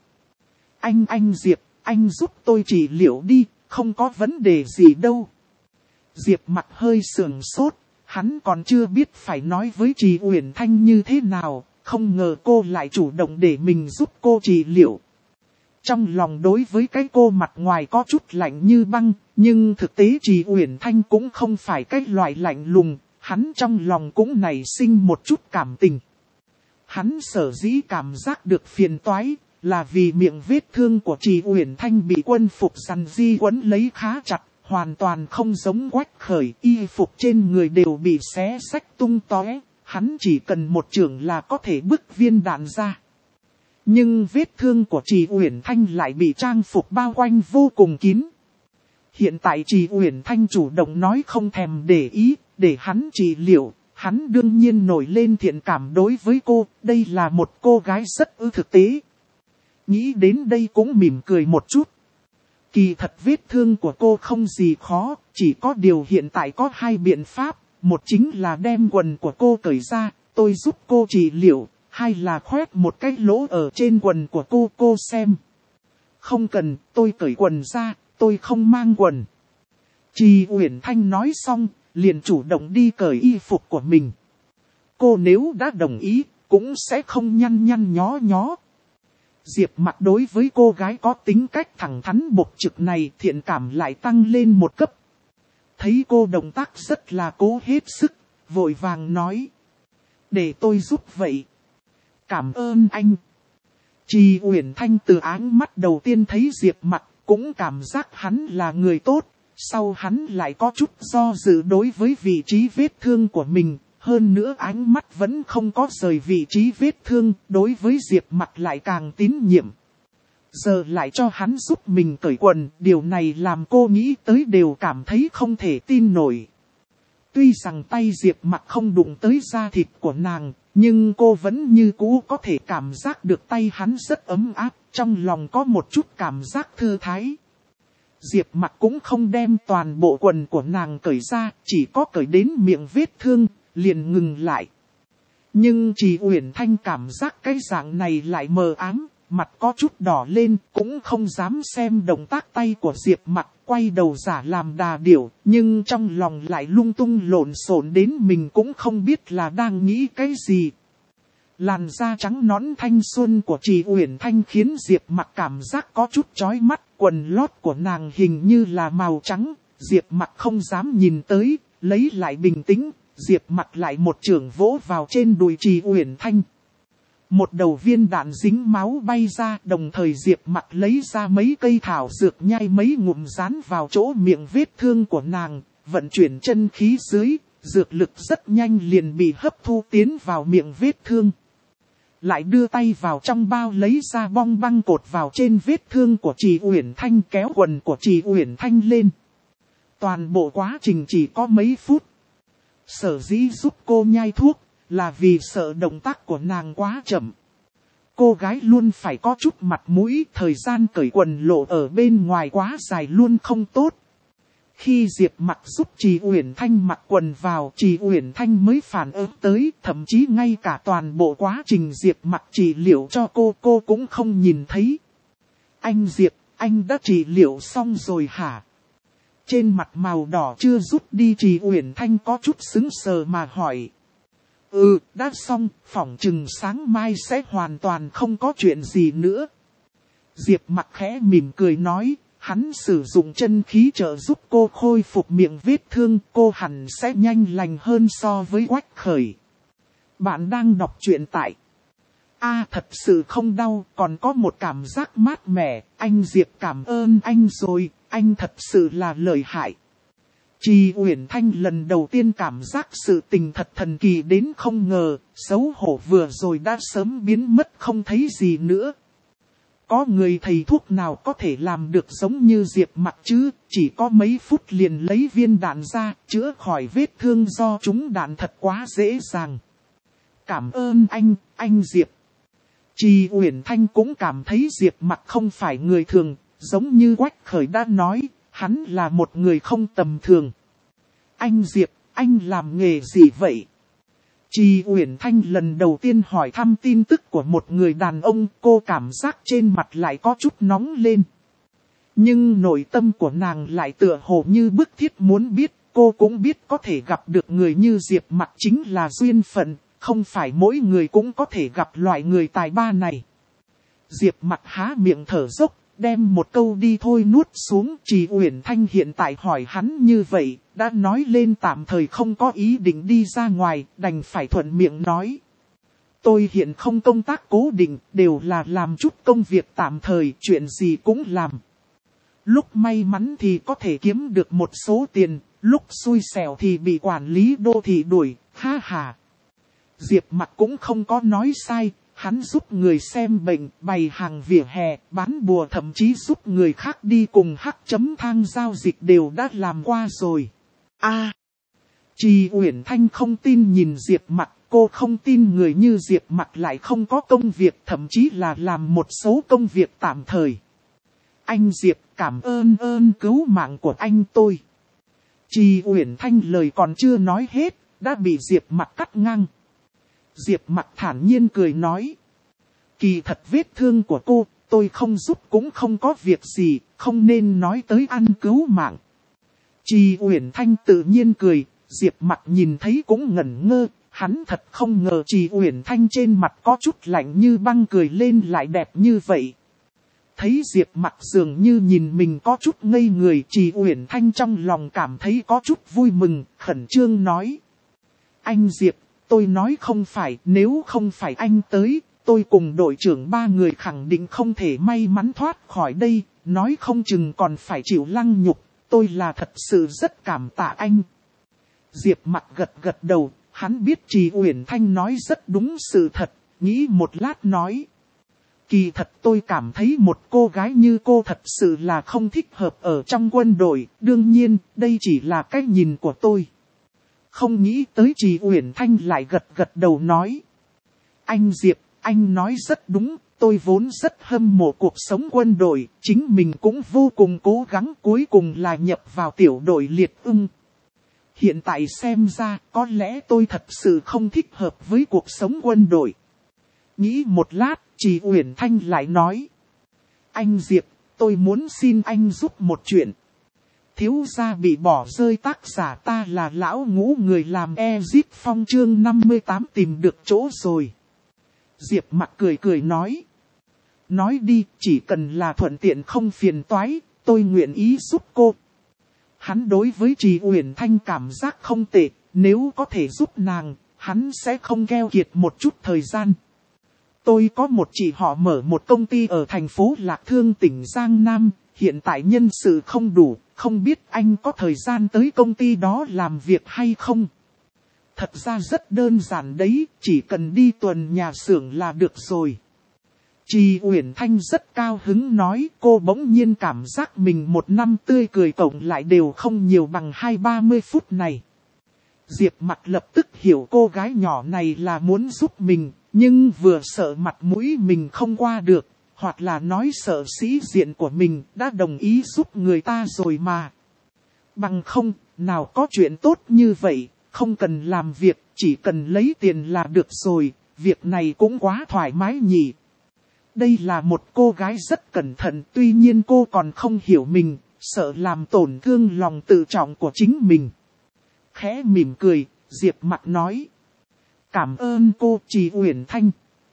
Anh anh Diệp, anh giúp tôi trị liệu đi, không có vấn đề gì đâu. Diệp Mặc hơi sườn sốt, hắn còn chưa biết phải nói với Trì Uyển Thanh như thế nào, không ngờ cô lại chủ động để mình giúp cô trị liệu. Trong lòng đối với cái cô mặt ngoài có chút lạnh như băng, nhưng thực tế Trì Uyển Thanh cũng không phải cái loại lạnh lùng, hắn trong lòng cũng nảy sinh một chút cảm tình. Hắn sở dĩ cảm giác được phiền toái, là vì miệng vết thương của Trì Uyển Thanh bị quân phục rằn di quấn lấy khá chặt, hoàn toàn không giống Quách Khởi, y phục trên người đều bị xé xách tung tóe, hắn chỉ cần một chưởng là có thể bức viên đạn ra. Nhưng vết thương của Trì Uyển Thanh lại bị trang phục bao quanh vô cùng kín. Hiện tại Trì Uyển Thanh chủ động nói không thèm để ý, để hắn trị liệu, hắn đương nhiên nổi lên thiện cảm đối với cô, đây là một cô gái rất ư thực tế. Nghĩ đến đây cũng mỉm cười một chút. Kỳ thật vết thương của cô không gì khó, chỉ có điều hiện tại có hai biện pháp, một chính là đem quần của cô cởi ra, tôi giúp cô trị liệu. Hay là khoét một cái lỗ ở trên quần của cô cô xem. Không cần, tôi cởi quần ra, tôi không mang quần. Trì Uyển Thanh nói xong, liền chủ động đi cởi y phục của mình. Cô nếu đã đồng ý, cũng sẽ không nhăn nhăn nhó nhó. Diệp Mặc đối với cô gái có tính cách thẳng thắn bộc trực này thiện cảm lại tăng lên một cấp. Thấy cô động tác rất là cố hết sức, vội vàng nói. Để tôi giúp vậy. Cảm ơn anh. Trì Uyển Thanh từ áng mắt đầu tiên thấy Diệp Mặc cũng cảm giác hắn là người tốt. Sau hắn lại có chút do dự đối với vị trí vết thương của mình. Hơn nữa ánh mắt vẫn không có rời vị trí vết thương. Đối với Diệp Mặc lại càng tín nhiệm. Giờ lại cho hắn giúp mình cởi quần. Điều này làm cô nghĩ tới đều cảm thấy không thể tin nổi. Tuy rằng tay Diệp Mặc không đụng tới da thịt của nàng. Nhưng cô vẫn như cũ có thể cảm giác được tay hắn rất ấm áp, trong lòng có một chút cảm giác thư thái. Diệp Mặc cũng không đem toàn bộ quần của nàng cởi ra, chỉ có cởi đến miệng vết thương, liền ngừng lại. Nhưng Trì Uyển Thanh cảm giác cái dạng này lại mờ ám, mặt có chút đỏ lên, cũng không dám xem động tác tay của Diệp Mặc, quay đầu giả làm đà điểu, nhưng trong lòng lại lung tung lộn xộn đến mình cũng không biết là đang nghĩ cái gì. Làn da trắng nõn thanh xuân của Trì Uyển Thanh khiến Diệp Mặc cảm giác có chút chói mắt, quần lót của nàng hình như là màu trắng, Diệp Mặc không dám nhìn tới, lấy lại bình tĩnh, Diệp Mặc lại một chưởng vỗ vào trên đùi Trì Uyển Thanh. Một đầu viên đạn dính máu bay ra, đồng thời Diệp Mặc lấy ra mấy cây thảo dược nhai mấy ngụm dán vào chỗ miệng vết thương của nàng, vận chuyển chân khí dưới, dược lực rất nhanh liền bị hấp thu tiến vào miệng vết thương. lại đưa tay vào trong bao lấy ra bong băng cột vào trên vết thương của Trì Uyển Thanh, kéo quần của Trì Uyển Thanh lên. Toàn bộ quá trình chỉ có mấy phút. Sở dĩ giúp cô nhai thuốc, là vì sợ động tác của nàng quá chậm. Cô gái luôn phải có chút mặt mũi, thời gian cởi quần lộ ở bên ngoài quá dài luôn không tốt. Khi Diệp Mặc giúp Trì Uyển Thanh mặc quần vào, Trì Uyển Thanh mới phản ứng tới, thậm chí ngay cả toàn bộ quá trình Diệp Mặc trị liệu cho cô, cô cũng không nhìn thấy. Anh Diệp, anh đã trị liệu xong rồi hả? Trên mặt màu đỏ chưa rút đi, Trì Uyển Thanh có chút sững sờ mà hỏi. Ừ, đã xong, phỏng chừng sáng mai sẽ hoàn toàn không có chuyện gì nữa. Diệp Mặc khẽ mỉm cười nói, hắn sử dụng chân khí trợ giúp cô khôi phục miệng vết thương, cô hẳn sẽ nhanh lành hơn so với Quách Khởi. Bạn đang đọc truyện tại A à, thật sự không đau, còn có một cảm giác mát mẻ, anh Diệp cảm ơn anh rồi, anh thật sự là lợi hại. Trì Uyển Thanh lần đầu tiên cảm giác sự tình thật thần kỳ đến không ngờ, xấu hổ vừa rồi đã sớm biến mất không thấy gì nữa. Có người thầy thuốc nào có thể làm được giống như Diệp Mặc chứ, chỉ có mấy phút liền lấy viên đạn ra, chữa khỏi vết thương do trúng đạn thật quá dễ dàng. Cảm ơn anh, anh Diệp. Trì Uyển Thanh cũng cảm thấy Diệp Mặc không phải người thường, giống như Quách Khởi đã nói, hắn là một người không tầm thường. Anh Diệp, anh làm nghề gì vậy? Trì Uyển Thanh lần đầu tiên hỏi thăm tin tức của một người đàn ông, cô cảm giác trên mặt lại có chút nóng lên. Nhưng nội tâm của nàng lại tựa hồ như bức thiết muốn biết, cô cũng biết có thể gặp được người như Diệp Mặc chính là duyên phận, không phải mỗi người cũng có thể gặp loại người tài ba này. Diệp Mặc há miệng thở dốc, đem một câu đi thôi nuốt xuống. Trì Uyển Thanh hiện tại hỏi hắn như vậy, đã nói lên tạm thời không có ý định đi ra ngoài, đành phải thuận miệng nói. Tôi hiện không công tác cố định, đều là làm chút công việc tạm thời, chuyện gì cũng làm. Lúc may mắn thì có thể kiếm được một số tiền, lúc xui xẻo thì bị quản lý đô thị đuổi, ha ha. Diệp Mặc cũng không có nói sai. Hắn giúp người xem bệnh, bày hàng vỉa hè, bán bùa, thậm chí giúp người khác đi cùng hắc chấm thang giao dịch đều đã làm qua rồi. A, à, Trì Uyển Thanh không tin nhìn Diệp Mặc, cô không tin người như Diệp Mặc lại không có công việc, thậm chí là làm một số công việc tạm thời. Anh Diệp, cảm ơn ơn cứu mạng của anh tôi. Trì Uyển Thanh lời còn chưa nói hết, đã bị Diệp Mặc cắt ngang. Diệp Mặc thản nhiên cười nói. Kỳ thật vết thương của cô, tôi không giúp cũng không có việc gì, không nên nói tới ăn cứu mạng. Trì Uyển Thanh tự nhiên cười, Diệp Mặc nhìn thấy cũng ngẩn ngơ, hắn thật không ngờ Trì Uyển Thanh trên mặt có chút lạnh như băng cười lên lại đẹp như vậy. Thấy Diệp Mặc dường như nhìn mình có chút ngây người, Trì Uyển Thanh trong lòng cảm thấy có chút vui mừng, khẩn trương nói. Anh Diệp, tôi nói không phải, nếu không phải anh tới, tôi cùng đội trưởng ba người khẳng định không thể may mắn thoát khỏi đây, nói không chừng còn phải chịu lăng nhục, tôi là thật sự rất cảm tạ anh. Diệp Mặc gật gật đầu, hắn biết Trì Uyển Thanh nói rất đúng sự thật, nghĩ một lát nói. Kỳ thật tôi cảm thấy một cô gái như cô thật sự là không thích hợp ở trong quân đội, đương nhiên, đây chỉ là cách nhìn của tôi. Không nghĩ tới Trì Uyển Thanh lại gật gật đầu nói. Anh Diệp, anh nói rất đúng, tôi vốn rất hâm mộ cuộc sống quân đội, chính mình cũng vô cùng cố gắng, cuối cùng là nhập vào tiểu đội liệt ưng. Hiện tại xem ra, có lẽ tôi thật sự không thích hợp với cuộc sống quân đội. Nghĩ một lát, Trì Uyển Thanh lại nói. Anh Diệp, tôi muốn xin anh giúp một chuyện. Thiếu gia bị bỏ rơi, tác giả ta là lão ngũ người làm Exit Phong chương năm mươi tám tìm được chỗ rồi. Diệp Mặc cười cười nói. Nói đi, chỉ cần là thuận tiện không phiền toái, tôi nguyện ý giúp cô. Hắn đối với Trì Uyển Thanh cảm giác không tệ, nếu có thể giúp nàng, hắn sẽ không keo kiệt một chút thời gian. Tôi có một chị họ mở một công ty ở thành phố Lạc Thương tỉnh Giang Nam, hiện tại nhân sự không đủ, không biết anh có thời gian tới công ty đó làm việc hay không? Thật ra rất đơn giản đấy, chỉ cần đi tuần nhà xưởng là được rồi. Trì Uyển Thanh rất cao hứng nói, cô bỗng nhiên cảm giác mình một năm tươi cười cộng lại đều không nhiều bằng hai ba mươi phút này. Diệp Mặc lập tức hiểu cô gái nhỏ này là muốn giúp mình, nhưng vừa sợ mặt mũi mình không qua được, hoặc là nói sợ sĩ diện của mình đã đồng ý giúp người ta rồi mà. Bằng không, nào có chuyện tốt như vậy, không cần làm việc, chỉ cần lấy tiền là được rồi, việc này cũng quá thoải mái nhỉ. Đây là một cô gái rất cẩn thận, tuy nhiên cô còn không hiểu mình, sợ làm tổn thương lòng tự trọng của chính mình. Khẽ mỉm cười, Diệp Mặc nói. Cảm ơn cô Trì Uyển Thanh.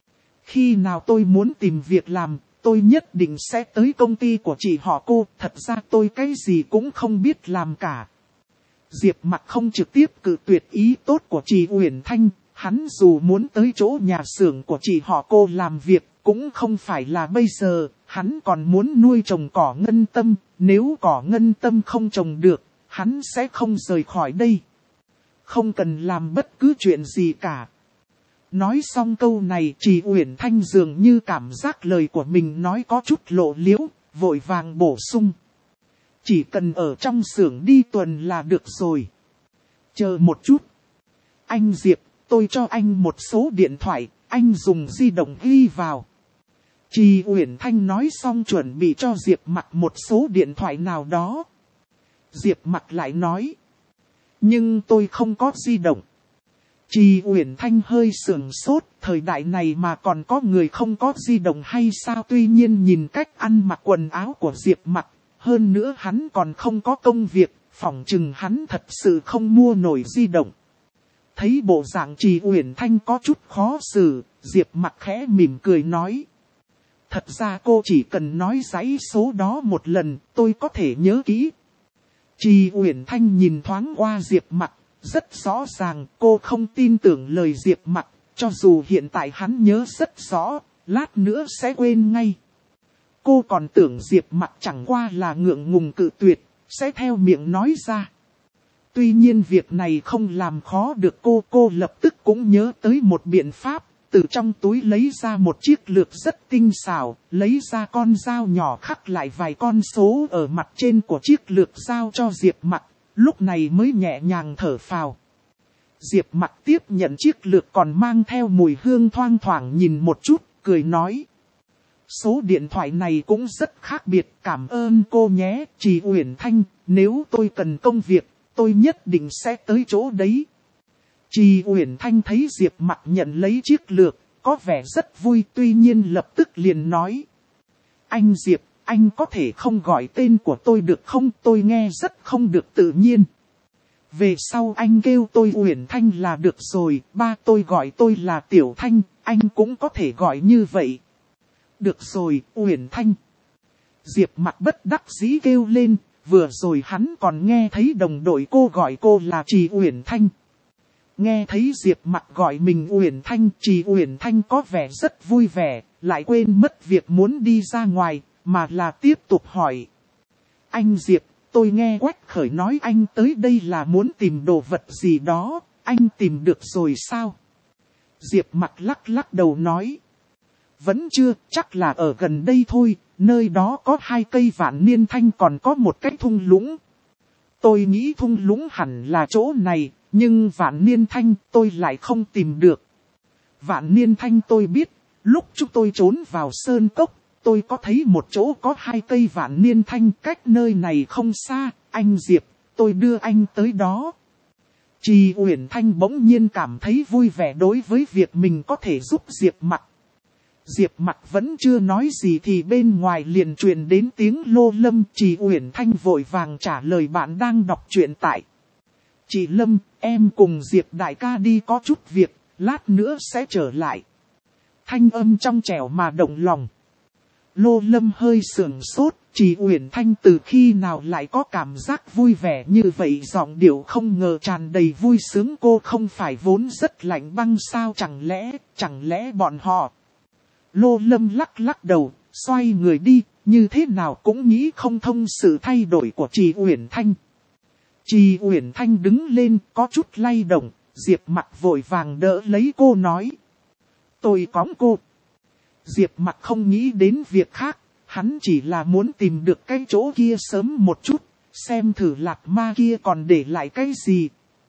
Khi nào tôi muốn tìm việc làm, tôi nhất định sẽ tới công ty của chị họ cô, thật ra tôi cái gì cũng không biết làm cả. Diệp Mặc không trực tiếp cự tuyệt ý tốt của Trì Uyển Thanh, hắn dù muốn tới chỗ nhà xưởng của chị họ cô làm việc, cũng không phải là bây giờ, hắn còn muốn nuôi trồng cỏ ngân tâm, nếu cỏ ngân tâm không trồng được, hắn sẽ không rời khỏi đây. Không cần làm bất cứ chuyện gì cả. Nói xong câu này, Trì Uyển Thanh dường như cảm giác lời của mình nói có chút lộ liễu, vội vàng bổ sung. Chỉ cần ở trong xưởng đi tuần là được rồi. Chờ một chút. Anh Diệp, tôi cho anh một số điện thoại, anh dùng di động ghi vào. Trì Uyển Thanh nói xong chuẩn bị cho Diệp Mặc một số điện thoại nào đó. Diệp Mặc lại nói. Nhưng tôi không có di động. Trì Uyển Thanh hơi sửng sốt, thời đại này mà còn có người không có di động hay sao? Tuy nhiên nhìn cách ăn mặc quần áo của Diệp Mặc, hơn nữa hắn còn không có công việc, phỏng chừng hắn thật sự không mua nổi di động. Thấy bộ dạng Trì Uyển Thanh có chút khó xử, Diệp Mặc khẽ mỉm cười nói. Thật ra cô chỉ cần nói dãy số đó một lần, tôi có thể nhớ kỹ. Trì Uyển Thanh nhìn thoáng qua Diệp Mặc, rất rõ ràng cô không tin tưởng lời Diệp Mặc, cho dù hiện tại hắn nhớ rất rõ, lát nữa sẽ quên ngay. Cô còn tưởng Diệp Mặc chẳng qua là ngượng ngùng cự tuyệt, sẽ theo miệng nói ra. Tuy nhiên việc này không làm khó được cô, cô lập tức cũng nhớ tới một biện pháp, từ trong túi lấy ra một chiếc lược rất tinh xảo, lấy ra con dao nhỏ khắc lại vài con số ở mặt trên của chiếc lược giao cho Diệp Mặc, lúc này mới nhẹ nhàng thở phào. Diệp Mặc tiếp nhận chiếc lược còn mang theo mùi hương thoang thoảng nhìn một chút, cười nói. Số điện thoại này cũng rất khác biệt, cảm ơn cô nhé, Trì Uyển Thanh, nếu tôi cần công việc, tôi nhất định sẽ tới chỗ đấy. Trì Uyển Thanh thấy Diệp Mặc nhận lấy chiếc lược, có vẻ rất vui, tuy nhiên lập tức liền nói. Anh Diệp, anh có thể không gọi tên của tôi được không? Tôi nghe rất không được tự nhiên. Về sau anh kêu tôi Uyển Thanh là được rồi, ba tôi gọi tôi là Tiểu Thanh, anh cũng có thể gọi như vậy. Được rồi, Uyển Thanh. Diệp Mặc bất đắc dĩ kêu lên, vừa rồi hắn còn nghe thấy đồng đội cô gọi cô là Trì Uyển Thanh. Nghe thấy Diệp Mặc gọi mình Uyển Thanh, Trì Uyển Thanh có vẻ rất vui vẻ, lại quên mất việc muốn đi ra ngoài, mà là tiếp tục hỏi. Anh Diệp, tôi nghe Quách Khởi nói anh tới đây là muốn tìm đồ vật gì đó, anh tìm được rồi sao? Diệp Mặc lắc lắc đầu nói. Vẫn chưa, chắc là ở gần đây thôi, nơi đó có hai cây vạn niên thanh còn có một cái thung lũng. Tôi nghĩ thung lũng hẳn là chỗ này, nhưng vạn niên thanh tôi lại không tìm được. Vạn niên thanh tôi biết, lúc chúng tôi trốn vào sơn cốc, tôi có thấy một chỗ có hai cây vạn niên thanh cách nơi này không xa, anh Diệp, tôi đưa anh tới đó. Trì Uyển Thanh bỗng nhiên cảm thấy vui vẻ đối với việc mình có thể giúp Diệp Mặc. Diệp Mặc vẫn chưa nói gì thì bên ngoài liền truyền đến tiếng Lô Lâm. Trì Uyển Thanh vội vàng trả lời bạn đang đọc truyện tại. Chị Lâm, em cùng Diệp đại ca đi có chút việc, lát nữa sẽ trở lại. Thanh âm trong trẻo mà động lòng. Lô Lâm hơi sườn sốt, Trì Uyển Thanh từ khi nào lại có cảm giác vui vẻ như vậy, giọng điệu không ngờ tràn đầy vui sướng. Cô không phải vốn rất lạnh băng sao, chẳng lẽ, chẳng lẽ bọn họ. Lô Lâm lắc lắc đầu, xoay người đi, như thế nào cũng nghĩ không thông sự thay đổi của Trì Uyển Thanh. Trì Uyển Thanh đứng lên, có chút lay động, Diệp Mặc vội vàng đỡ lấy cô nói. Tôi cõng cô. Diệp Mặc không nghĩ đến việc khác, hắn chỉ là muốn tìm được cái chỗ kia sớm một chút, xem thử lạc ma kia còn để lại cái gì.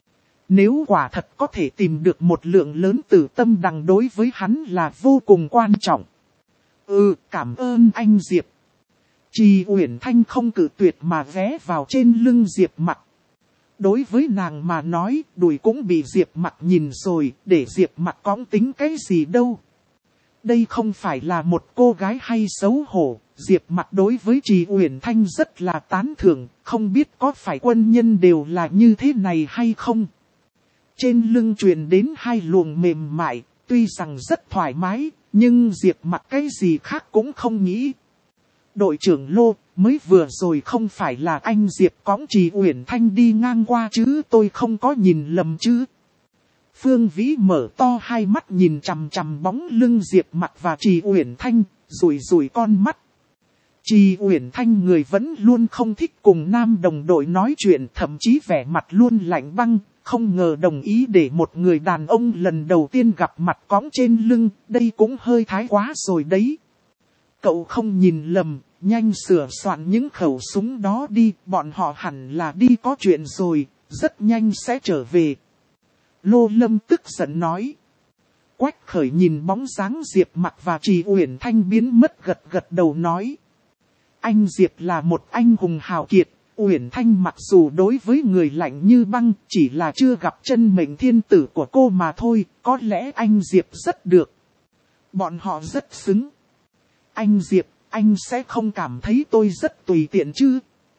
Nếu quả thật có thể tìm được một lượng lớn tử tâm đằng đối với hắn là vô cùng quan trọng. Ừ, cảm ơn anh Diệp. Trì Uyển Thanh không cự tuyệt mà ghé vào trên lưng Diệp Mặc. Đối với nàng mà nói, đùi cũng bị Diệp Mặc nhìn rồi, để Diệp Mặc cõng tính cái gì đâu. Đây không phải là một cô gái hay xấu hổ, Diệp Mặc đối với Trì Uyển Thanh rất là tán thưởng, không biết có phải quân nhân đều là như thế này hay không. Trên lưng truyền đến hai luồng mềm mại, tuy rằng rất thoải mái, nhưng Diệp Mặc cái gì khác cũng không nghĩ. Đội trưởng Lô, mới vừa rồi không phải là anh Diệp cõng Trì Uyển Thanh đi ngang qua chứ, tôi không có nhìn lầm chứ. Phương Vĩ mở to hai mắt nhìn chằm chằm bóng lưng Diệp Mặc và Trì Uyển Thanh, rủi rủi con mắt. Trì Uyển Thanh người vẫn luôn không thích cùng nam đồng đội nói chuyện, thậm chí vẻ mặt luôn lạnh băng, không ngờ đồng ý để một người đàn ông lần đầu tiên gặp mặt cõng trên lưng, đây cũng hơi thái quá rồi đấy. Cậu không nhìn lầm, nhanh sửa soạn những khẩu súng đó đi, bọn họ hẳn là đi có chuyện rồi, rất nhanh sẽ trở về. Lô Lâm tức giận nói. Quách Khởi nhìn bóng dáng Diệp Mặc và Trì Uyển Thanh biến mất, gật gật đầu nói. Anh Diệp là một anh hùng hào kiệt, Uyển Thanh mặc dù đối với người lạnh như băng, chỉ là chưa gặp chân mệnh thiên tử của cô mà thôi, có lẽ anh Diệp rất được. Bọn họ rất xứng. Anh Diệp, anh sẽ không cảm thấy tôi rất tùy tiện chứ?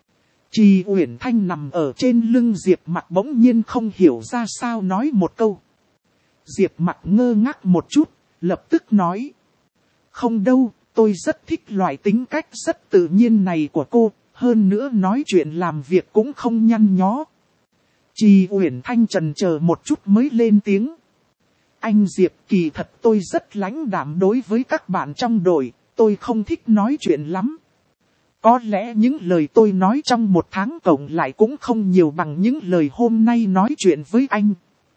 Trì Uyển Thanh nằm ở trên lưng Diệp Mặc bỗng nhiên không hiểu ra sao nói một câu. Diệp Mặc ngơ ngác một chút, lập tức nói. Không đâu, tôi rất thích loại tính cách rất tự nhiên này của cô, hơn nữa nói chuyện làm việc cũng không nhăn nhó. Trì Uyển Thanh chần chờ một chút mới lên tiếng. Anh Diệp, kỳ thật tôi rất lãnh đạm đối với các bạn trong đội, tôi không thích nói chuyện lắm. Có lẽ những lời tôi nói trong một tháng cộng lại cũng không nhiều bằng những lời hôm nay nói chuyện với anh.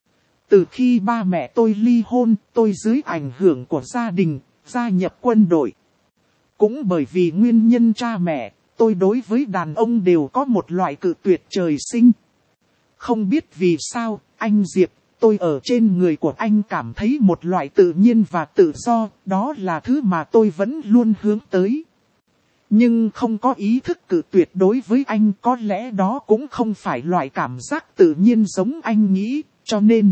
Từ khi ba mẹ tôi ly hôn, tôi dưới ảnh hưởng của gia đình, gia nhập quân đội. Cũng bởi vì nguyên nhân cha mẹ, tôi đối với đàn ông đều có một loại cự tuyệt trời sinh. Không biết vì sao, anh Diệp, tôi ở trên người của anh cảm thấy một loại tự nhiên và tự do, đó là thứ mà tôi vẫn luôn hướng tới. Nhưng không có ý thức cự tuyệt đối với anh, có lẽ đó cũng không phải loại cảm giác tự nhiên giống anh nghĩ, cho nên.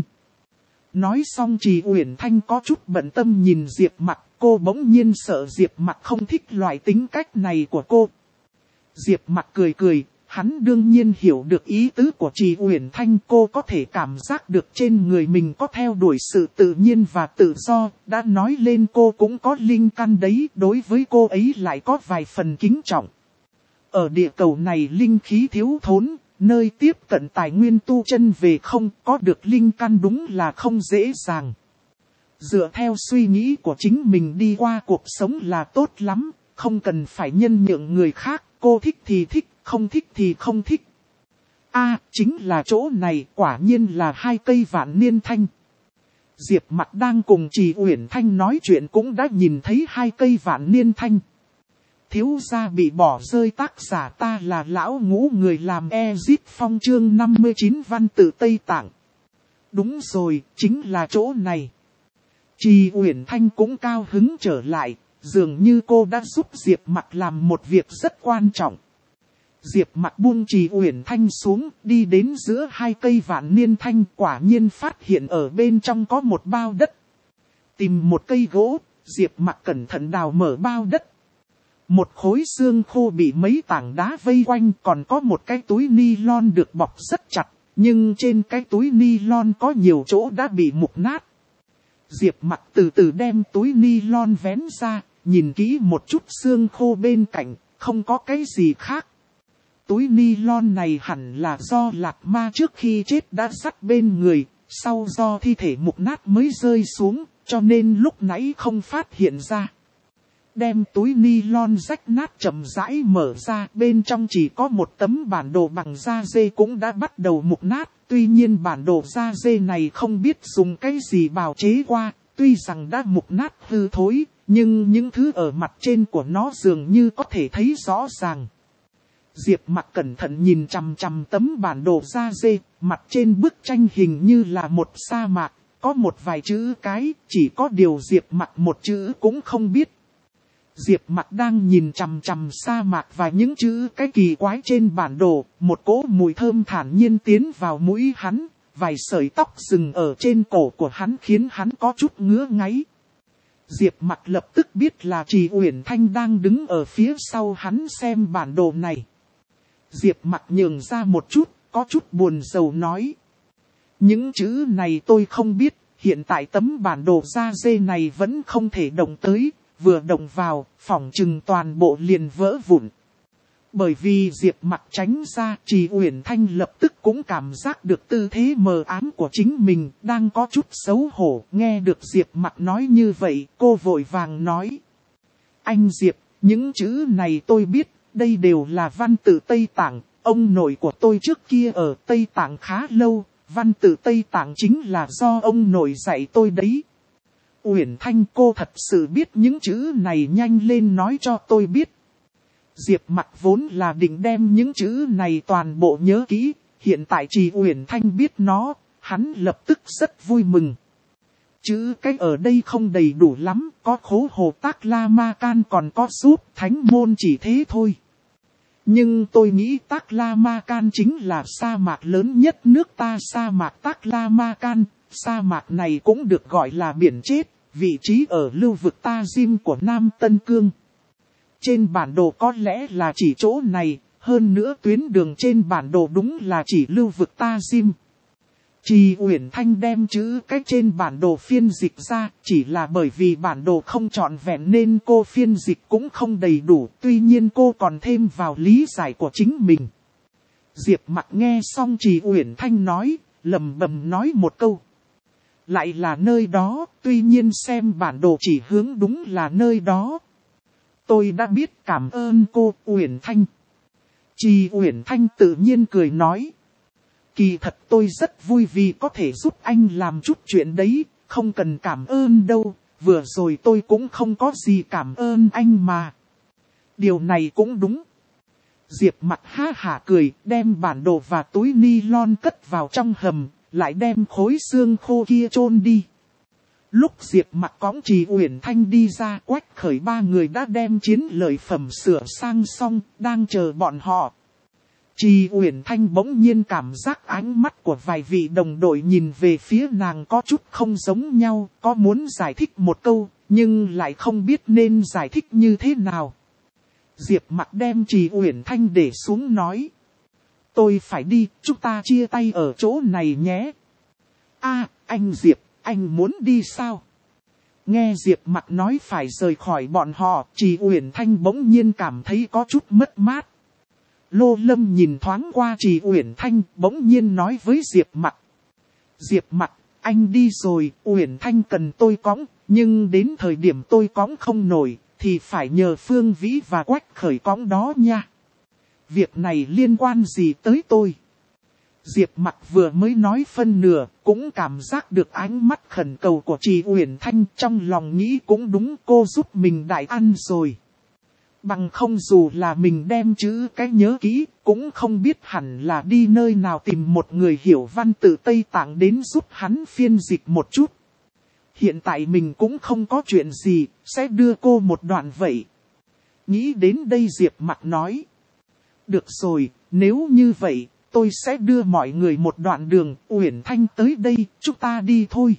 Nói xong Trì Uyển Thanh có chút bận tâm nhìn Diệp Mặc, cô bỗng nhiên sợ Diệp Mặc không thích loại tính cách này của cô. Diệp Mặc cười cười, hắn đương nhiên hiểu được ý tứ của Trì Uyển Thanh, cô có thể cảm giác được trên người mình có theo đuổi sự tự nhiên và tự do, đã nói lên cô cũng có linh căn đấy, đối với cô ấy lại có vài phần kính trọng. Ở địa cầu này linh khí thiếu thốn, nơi tiếp cận tài nguyên tu chân về không có được linh căn đúng là không dễ dàng. Dựa theo suy nghĩ của chính mình đi qua cuộc sống là tốt lắm, không cần phải nhân nhượng người khác, cô thích thì thích, không thích thì không thích. A, à, chính là chỗ này, quả nhiên là hai cây vạn niên thanh. Diệp Mặc đang cùng Trì Uyển Thanh nói chuyện cũng đã nhìn thấy hai cây vạn niên thanh. Thiếu gia bị bỏ rơi, tác giả ta là lão ngũ, người làm Ezit Phong chương năm mươi chín văn tự Tây Tạng. Đúng rồi, chính là chỗ này. Trì Uyển Thanh cũng cao hứng trở lại, dường như cô đã giúp Diệp Mặc làm một việc rất quan trọng. Diệp Mặc buông Trì Uyển Thanh xuống, đi đến giữa hai cây vạn niên thanh, quả nhiên phát hiện ở bên trong có một bao đất. Tìm một cây gỗ, Diệp Mặc cẩn thận đào mở bao đất. Một khối xương khô bị mấy tảng đá vây quanh, còn có một cái túi ni lon được bọc rất chặt, nhưng trên cái túi ni lon có nhiều chỗ đã bị mục nát. Diệp Mặc từ từ đem túi ni lon vén ra, nhìn kỹ một chút xương khô bên cạnh, không có cái gì khác. Túi ni lon này hẳn là do Lạc Ma trước khi chết đã dắt bên người, sau do thi thể mục nát mới rơi xuống, cho nên lúc nãy không phát hiện ra. Đem túi ni lon rách nát chậm rãi mở ra, bên trong chỉ có một tấm bản đồ bằng da dê cũng đã bắt đầu mục nát, Tuy nhiên bản đồ da dê này không biết dùng cái gì bào chế qua, tuy rằng đã mục nát hư thối, nhưng những thứ ở mặt trên của nó dường như có thể thấy rõ ràng. Diệp Mặc cẩn thận nhìn chằm chằm tấm bản đồ da dê, mặt trên bức tranh hình như là một sa mạc, có một vài chữ cái, chỉ có điều Diệp Mặc một chữ cũng không biết. Diệp Mặc đang nhìn chằm chằm sa mạc và những chữ cái kỳ quái trên bản đồ, một cỗ mùi thơm thản nhiên tiến vào mũi hắn, vài sợi tóc rừng ở trên cổ của hắn khiến hắn có chút ngứa ngáy. Diệp Mặc lập tức biết là Trì Uyển Thanh đang đứng ở phía sau hắn xem bản đồ này. Diệp Mặc nhường ra một chút, có chút buồn rầu nói. Những chữ này tôi không biết, hiện tại tấm bản đồ da dê này vẫn không thể động tới, vừa động vào, phỏng chừng toàn bộ liền vỡ vụn. Bởi vì Diệp Mặc tránh ra, Trì Uyển Thanh lập tức cũng cảm giác được tư thế mờ ám của chính mình, đang có chút xấu hổ. Nghe được Diệp Mặc nói như vậy, cô vội vàng nói. Anh Diệp, những chữ này tôi biết, đây đều là văn tự Tây Tạng, ông nội của tôi trước kia ở Tây Tạng khá lâu, văn tự Tây Tạng chính là do ông nội dạy tôi đấy. Uyển Thanh, cô thật sự biết những chữ này, nhanh lên nói cho tôi biết. Diệp Mặc vốn là định đem những chữ này toàn bộ nhớ kỹ, hiện tại Trì Uyển Thanh biết nó, hắn lập tức rất vui mừng. Chữ cái ở đây không đầy đủ lắm, có Khố Hồ Tác La Ma Can còn có Giúp Thánh Môn chỉ thế thôi. Nhưng tôi nghĩ Tác La Ma Can chính là sa mạc lớn nhất nước ta, sa mạc Tác La Ma Can, sa mạc này cũng được gọi là biển chết, vị trí ở lưu vực Ta Diêm của Nam Tân Cương. Trên bản đồ có lẽ là chỉ chỗ này, hơn nữa tuyến đường trên bản đồ đúng là chỉ lưu vực Ta Diêm. Trì Uyển Thanh đem chữ cái trên bản đồ phiên dịch ra, chỉ là bởi vì bản đồ không trọn vẹn nên cô phiên dịch cũng không đầy đủ, tuy nhiên cô còn thêm vào lý giải của chính mình. Diệp Mặc nghe xong Trì Uyển Thanh nói, lẩm bẩm nói một câu. Lại là nơi đó, tuy nhiên xem bản đồ chỉ hướng đúng là nơi đó. Tôi đã biết, cảm ơn cô Uyển Thanh. Trì Uyển Thanh tự nhiên cười nói. Kỳ thật tôi rất vui vì có thể giúp anh làm chút chuyện đấy, không cần cảm ơn đâu, vừa rồi tôi cũng không có gì cảm ơn anh mà. Điều này cũng đúng. Diệp Mặc ha hả cười, đem bản đồ và túi ni lon cất vào trong hầm, lại đem khối xương khô kia chôn đi. Lúc Diệp Mặc cõng Trì Uyển Thanh đi ra, Quách Khởi ba người đã đem chiến lợi phẩm sửa sang xong, đang chờ bọn họ. Trì Uyển Thanh bỗng nhiên cảm giác ánh mắt của vài vị đồng đội nhìn về phía nàng có chút không giống nhau, có muốn giải thích một câu, nhưng lại không biết nên giải thích như thế nào. Diệp Mặc đem Trì Uyển Thanh để xuống nói. Tôi phải đi, chúng ta chia tay ở chỗ này nhé. A, anh Diệp, anh muốn đi sao? Nghe Diệp Mặc nói phải rời khỏi bọn họ, Trì Uyển Thanh bỗng nhiên cảm thấy có chút mất mát. Lô Lâm nhìn thoáng qua Trì Uyển Thanh, bỗng nhiên nói với Diệp Mặc. Diệp Mặc, anh đi rồi, Uyển Thanh cần tôi cõng, nhưng đến thời điểm tôi cõng không nổi, thì phải nhờ Phương Vĩ và Quách Khởi cõng đó nha. Việc này liên quan gì tới tôi? Diệp Mặc vừa mới nói phân nửa, cũng cảm giác được ánh mắt khẩn cầu của Trì Uyển Thanh, trong lòng nghĩ cũng đúng, cô giúp mình đại ăn rồi. Bằng không dù là mình đem chữ cái nhớ kỹ, cũng không biết hẳn là đi nơi nào tìm một người hiểu văn tự Tây Tạng đến giúp hắn phiên dịch một chút. Hiện tại mình cũng không có chuyện gì, sẽ đưa cô một đoạn vậy. Nghĩ đến đây Diệp Mặc nói. Được rồi, nếu như vậy, tôi sẽ đưa mọi người một đoạn đường, Uyển Thanh tới đây, chúng ta đi thôi.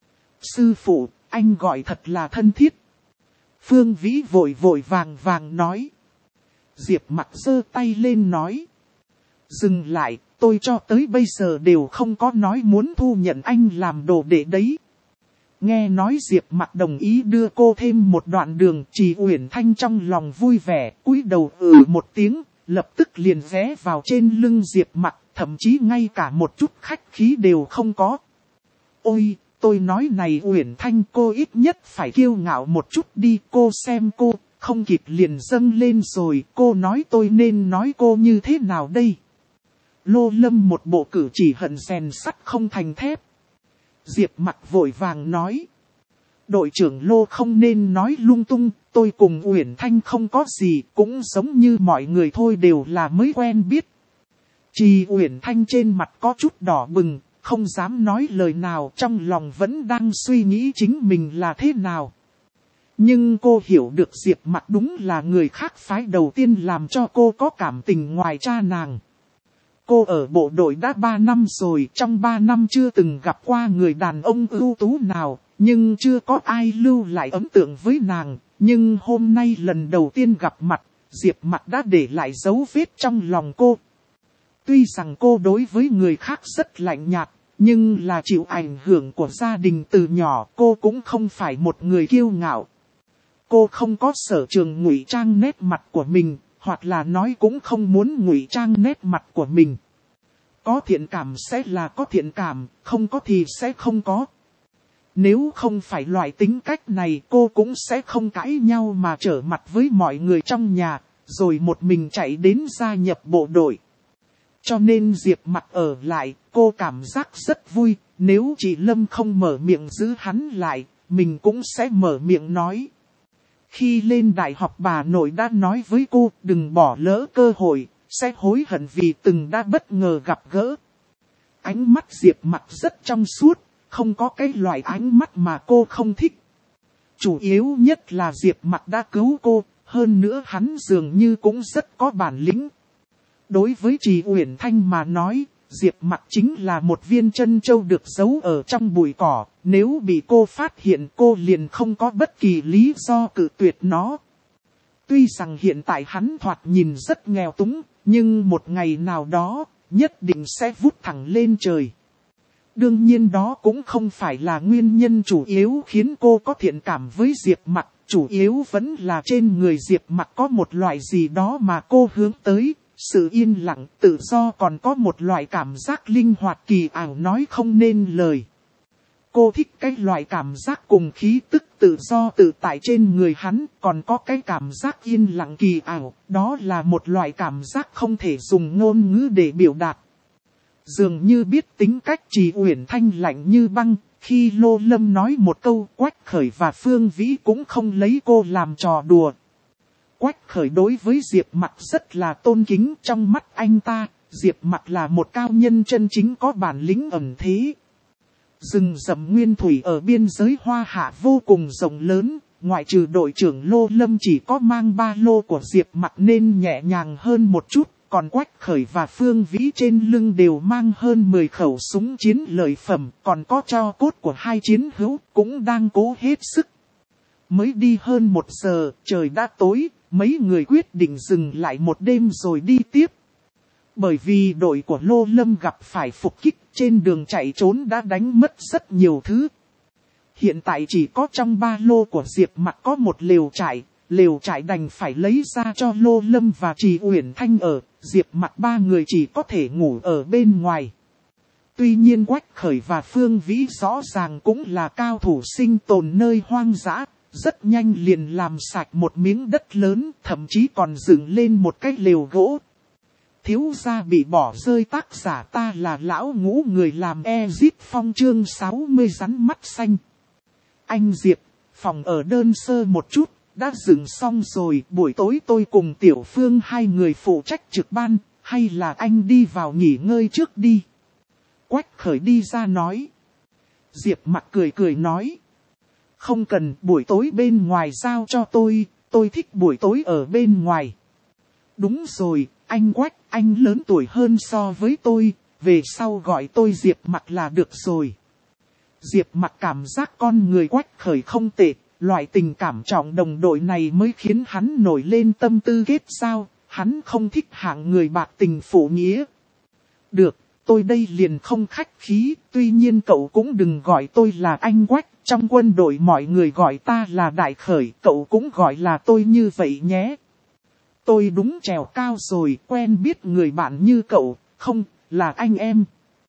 Sư phụ, anh gọi thật là thân thiết. Phương Vĩ vội vội vàng vàng nói. Diệp Mặc giơ tay lên nói. Dừng lại, tôi cho tới bây giờ đều không có nói muốn thu nhận anh làm đồ đệ đấy. Nghe nói Diệp Mặc đồng ý đưa cô thêm một đoạn đường, Trì Uyển Thanh trong lòng vui vẻ, cúi đầu ừ một tiếng, lập tức liền ghé vào trên lưng Diệp Mặc, thậm chí ngay cả một chút khách khí đều không có. Ôi, tôi nói này Uyển Thanh, cô ít nhất phải kiêu ngạo một chút đi, cô xem cô, không kịp liền dâng lên rồi, cô nói tôi nên nói cô như thế nào đây? Lô Lâm một bộ cử chỉ hận rèn sắt không thành thép. Diệp Mặc vội vàng nói. Đội trưởng Lô không nên nói lung tung, tôi cùng Uyển Thanh không có gì, cũng giống như mọi người thôi, đều là mới quen biết. Chỉ Uyển Thanh trên mặt có chút đỏ bừng, không dám nói lời nào, trong lòng vẫn đang suy nghĩ chính mình là thế nào. Nhưng cô hiểu được Diệp Mặc đúng là người khác phái đầu tiên làm cho cô có cảm tình ngoài cha nàng. Cô ở bộ đội đã ba năm rồi, trong ba năm chưa từng gặp qua người đàn ông ưu tú nào, nhưng chưa có ai lưu lại ấn tượng với nàng. Nhưng hôm nay lần đầu tiên gặp mặt, Diệp Mặc đã để lại dấu vết trong lòng cô. Tuy rằng cô đối với người khác rất lạnh nhạt, nhưng là chịu ảnh hưởng của gia đình từ nhỏ, cô cũng không phải một người kiêu ngạo. Cô không có sở trường ngụy trang nét mặt của mình, hoặc là nói cũng không muốn ngụy trang nét mặt của mình. Có thiện cảm sẽ là có thiện cảm, không có thì sẽ không có. Nếu không phải loại tính cách này, cô cũng sẽ không cãi nhau mà trở mặt với mọi người trong nhà, rồi một mình chạy đến gia nhập bộ đội. Cho nên Diệp Mặc ở lại, cô cảm giác rất vui, nếu chị Lâm không mở miệng giữ hắn lại, mình cũng sẽ mở miệng nói. Khi lên đại học bà nội đã nói với cô đừng bỏ lỡ cơ hội, sẽ hối hận vì từng đã bất ngờ gặp gỡ. Ánh mắt Diệp Mặc rất trong suốt, không có cái loại ánh mắt mà cô không thích. Chủ yếu nhất là Diệp Mặc đã cứu cô, hơn nữa hắn dường như cũng rất có bản lĩnh. Đối với Trì Uyển Thanh mà nói, Diệp Mặc chính là một viên trân châu được giấu ở trong bụi cỏ, nếu bị cô phát hiện cô liền không có bất kỳ lý do cự tuyệt nó. Tuy rằng hiện tại hắn thoạt nhìn rất nghèo túng, nhưng một ngày nào đó, nhất định sẽ vút thẳng lên trời. Đương nhiên đó cũng không phải là nguyên nhân chủ yếu khiến cô có thiện cảm với Diệp Mặc, chủ yếu vẫn là trên người Diệp Mặc có một loại gì đó mà cô hướng tới. Sự yên lặng, tự do, còn có một loại cảm giác linh hoạt kỳ ảo nói không nên lời. Cô thích cái loại cảm giác cùng khí tức tự do tự tại trên người hắn, còn có cái cảm giác yên lặng kỳ ảo, đó là một loại cảm giác không thể dùng ngôn ngữ để biểu đạt. Dường như biết tính cách Trì Uyển Thanh lạnh như băng, khi Lô Lâm nói một câu, Quách Khởi và Phương Vĩ cũng không lấy cô làm trò đùa. Quách Khởi đối với Diệp Mặc rất là tôn kính, trong mắt anh ta, Diệp Mặc là một cao nhân chân chính có bản lĩnh ẩn thế. Rừng rậm nguyên thủy ở biên giới Hoa Hạ vô cùng rộng lớn, ngoại trừ đội trưởng Lô Lâm chỉ có mang ba lô của Diệp Mặc nên nhẹ nhàng hơn một chút, còn Quách Khởi và Phương Vĩ trên lưng đều mang hơn mười khẩu súng chiến lợi phẩm, còn có tro cốt của hai chiến hữu cũng đang cố hết sức. Mới đi hơn một giờ, trời đã tối. Mấy người quyết định dừng lại một đêm rồi đi tiếp. Bởi vì đội của Lô Lâm gặp phải phục kích, trên đường chạy trốn đã đánh mất rất nhiều thứ. Hiện tại chỉ có trong ba lô của Diệp Mặc có một lều trại, lều trại đành phải lấy ra cho Lô Lâm và Trì Uyển Thanh ở, Diệp Mặc ba người chỉ có thể ngủ ở bên ngoài. Tuy nhiên Quách Khởi và Phương Vĩ rõ ràng cũng là cao thủ sinh tồn nơi hoang dã. Rất nhanh liền làm sạch một miếng đất lớn, thậm chí còn dựng lên một cái lều gỗ. Thiếu gia bị bỏ rơi, tác giả ta là lão ngũ, người làm Ezit Phong chương sáu mươi rắn mắt xanh. Anh Diệp, phòng ở đơn sơ một chút, đã dựng xong rồi, buổi tối tôi cùng Tiểu Phương hai người phụ trách trực ban, hay là anh đi vào nghỉ ngơi trước đi. Quách Khởi đi ra nói. Diệp Mặc cười cười nói. Không cần, buổi tối bên ngoài giao cho tôi, tôi thích buổi tối ở bên ngoài. Đúng rồi, anh Quách, anh lớn tuổi hơn so với tôi, về sau gọi tôi Diệp Mặc là được rồi. Diệp Mặc cảm giác con người Quách Khởi không tệ, loại tình cảm trọng đồng đội này mới khiến hắn nổi lên tâm tư kết giao, hắn không thích hạng người bạc tình phụ nghĩa. Được, tôi đây liền không khách khí, tuy nhiên cậu cũng đừng gọi tôi là anh Quách. Trong quân đội mọi người gọi ta là Đại Khởi, cậu cũng gọi là tôi như vậy nhé. Tôi đúng trèo cao rồi, quen biết người bạn như cậu, không, là anh em.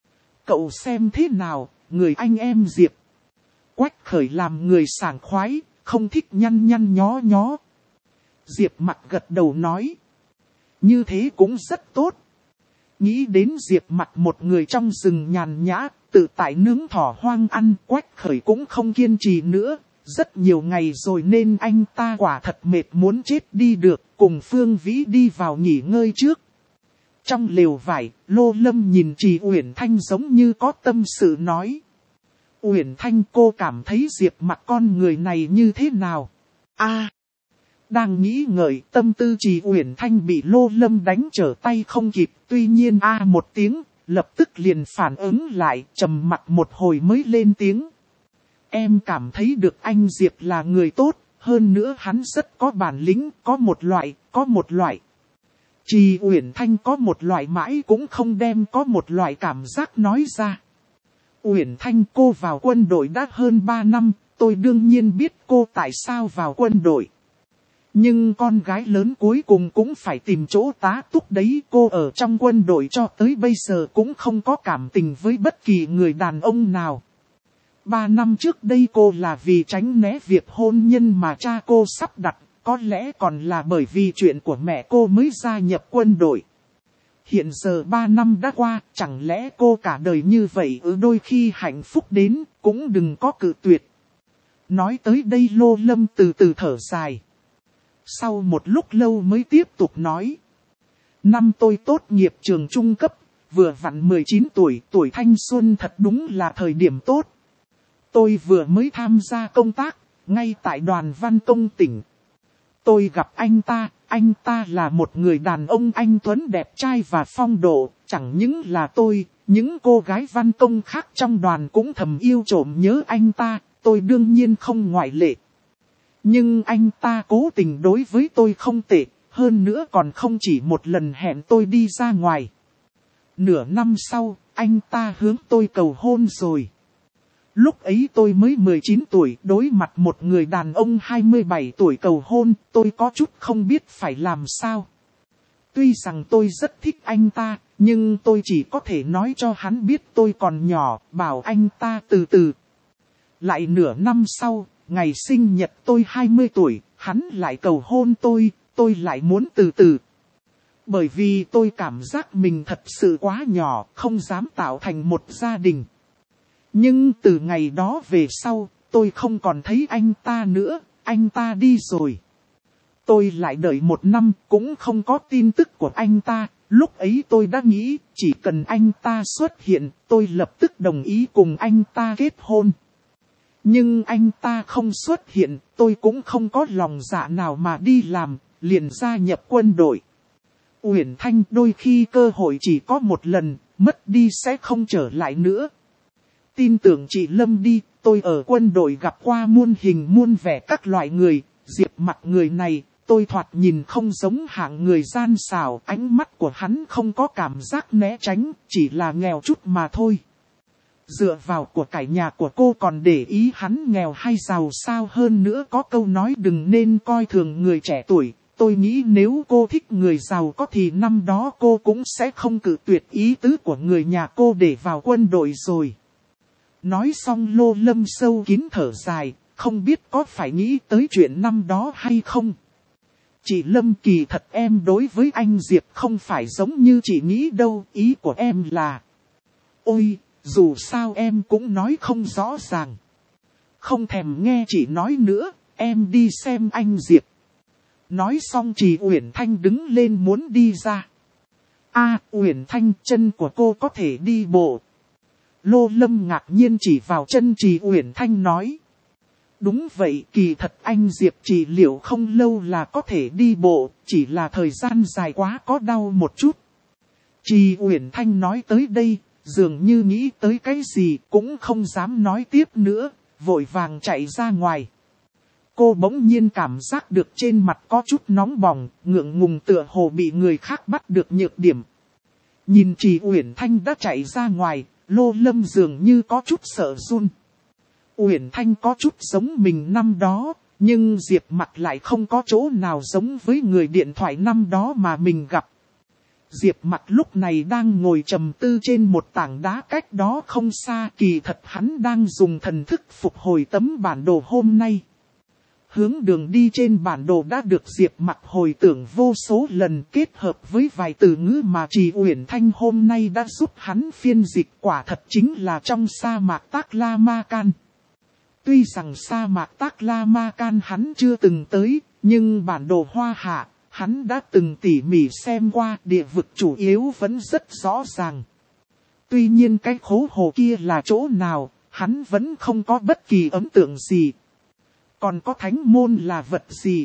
Cậu xem thế nào, người anh em Diệp. Quách Khởi làm người sảng khoái, không thích nhăn nhăn nhó nhó. Diệp Mặc gật đầu nói. Như thế cũng rất tốt. nghĩ đến Diệp Mặc một người trong rừng nhàn nhã, tự tại nướng thỏ hoang ăn, Quách Khởi cũng không kiên trì nữa. Rất nhiều ngày rồi nên anh ta quả thật mệt muốn chết đi được, cùng Phương Vĩ đi vào nghỉ ngơi trước. Trong lều vải, Lô Lâm nhìn Trì Uyển Thanh giống như có tâm sự nói. Uyển Thanh, cô cảm thấy Diệp Mặc con người này như thế nào? A, à, đang nghĩ ngợi, tâm tư Trì Uyển Thanh bị Lô Lâm đánh trở tay không kịp, tuy nhiên a à một tiếng, lập tức liền phản ứng lại, trầm mặc một hồi mới lên tiếng. Em cảm thấy được anh Diệp là người tốt, hơn nữa hắn rất có bản lĩnh, có một loại, có một loại. Trì Uyển Thanh có một loại mãi cũng không đem có một loại cảm giác nói ra. Uyển Thanh, cô vào quân đội đã hơn ba năm, tôi đương nhiên biết cô tại sao vào quân đội. Nhưng con gái lớn cuối cùng cũng phải tìm chỗ tá túc đấy. Cô ở trong quân đội cho tới bây giờ cũng không có cảm tình với bất kỳ người đàn ông nào. Ba năm trước đây cô là vì tránh né việc hôn nhân mà cha cô sắp đặt, có lẽ còn là bởi vì chuyện của mẹ cô mới gia nhập quân đội. Hiện giờ ba năm đã qua, chẳng lẽ cô cả đời như vậy ở đôi khi hạnh phúc đến, cũng đừng có cự tuyệt. Nói tới đây Lô Lâm từ từ thở dài. Sau một lúc lâu mới tiếp tục nói. Năm tôi tốt nghiệp trường trung cấp, vừa vặn mười chín tuổi, tuổi thanh xuân thật đúng là thời điểm tốt. Tôi vừa mới tham gia công tác, ngay tại đoàn văn công tỉnh. Tôi gặp anh ta, anh ta là một người đàn ông anh tuấn đẹp trai và phong độ, chẳng những là tôi, những cô gái văn công khác trong đoàn cũng thầm yêu trộm nhớ anh ta, tôi đương nhiên không ngoại lệ. Nhưng anh ta cố tình đối với tôi không tệ, hơn nữa còn không chỉ một lần hẹn tôi đi ra ngoài. Nửa năm sau, anh ta hướng tôi cầu hôn rồi. Lúc ấy tôi mới mười chín tuổi, đối mặt một người đàn ông hai mươi bảy tuổi cầu hôn, tôi có chút không biết phải làm sao. Tuy rằng tôi rất thích anh ta, nhưng tôi chỉ có thể nói cho hắn biết tôi còn nhỏ, bảo anh ta từ từ. Lại nửa năm sau, ngày sinh nhật tôi hai mươi tuổi, hắn lại cầu hôn tôi, tôi lại muốn từ từ. Bởi vì tôi cảm giác mình thật sự quá nhỏ, không dám tạo thành một gia đình. Nhưng từ ngày đó về sau, tôi không còn thấy anh ta nữa, anh ta đi rồi. Tôi lại đợi một năm, cũng không có tin tức của anh ta. Lúc ấy tôi đã nghĩ, chỉ cần anh ta xuất hiện, tôi lập tức đồng ý cùng anh ta kết hôn. Nhưng anh ta không xuất hiện, tôi cũng không có lòng dạ nào mà đi làm, liền gia nhập quân đội. Uyển Thanh, đôi khi cơ hội chỉ có một lần, mất đi sẽ không trở lại nữa. Tin tưởng chị Lâm đi, tôi ở quân đội gặp qua muôn hình muôn vẻ các loại người, Diệp Mặc người này, tôi thoạt nhìn không giống hạng người gian xảo, ánh mắt của hắn không có cảm giác né tránh, chỉ là nghèo chút mà thôi. Dựa vào của cải nhà của cô còn để ý hắn nghèo hay giàu sao, hơn nữa có câu nói đừng nên coi thường người trẻ tuổi. Tôi nghĩ nếu cô thích người giàu có thì năm đó cô cũng sẽ không cự tuyệt ý tứ của người nhà cô để vào quân đội rồi. Nói xong Lô Lâm sâu kín thở dài, không biết có phải nghĩ tới chuyện năm đó hay không. Chị Lâm, kỳ thật em đối với anh Diệp không phải giống như chị nghĩ đâu, ý của em là... Ôi, dù sao em cũng nói không rõ ràng. Không thèm nghe chị nói nữa, em đi xem anh Diệp. Nói xong Trì Uyển Thanh đứng lên muốn đi ra. A, Uyển Thanh, chân của cô có thể đi bộ. Lô Lâm ngạc nhiên chỉ vào chân Trì Uyển Thanh nói. Đúng vậy, kỳ thật anh Diệp trị liệu không lâu là có thể đi bộ, chỉ là thời gian dài quá có đau một chút. Trì Uyển Thanh nói tới đây, dường như nghĩ tới cái gì cũng không dám nói tiếp nữa, vội vàng chạy ra ngoài. Cô bỗng nhiên cảm giác được trên mặt có chút nóng bỏng, ngượng ngùng tựa hồ bị người khác bắt được nhược điểm. Nhìn Trì Uyển Thanh đã chạy ra ngoài, Lô Lâm dường như có chút sợ run. Uyển Thanh có chút giống mình năm đó, nhưng Diệp Mặc lại không có chỗ nào giống với người điện thoại năm đó mà mình gặp. Diệp Mặc lúc này đang ngồi trầm tư trên một tảng đá cách đó không xa, kỳ thật hắn đang dùng thần thức phục hồi tấm bản đồ hôm nay. Hướng đường đi trên bản đồ đã được Diệp Mặc hồi tưởng vô số lần, kết hợp với vài từ ngữ mà Trì Uyển Thanh hôm nay đã giúp hắn phiên dịch, quả thật chính là trong sa mạc Taklamakan. Tuy rằng sa mạc Taklamakan hắn chưa từng tới, nhưng bản đồ Hoa Hạ, hắn đã từng tỉ mỉ xem qua, địa vực chủ yếu vẫn rất rõ ràng. Tuy nhiên cái khố hồ kia là chỗ nào, hắn vẫn không có bất kỳ ấn tượng gì. Còn có thánh môn là vật gì?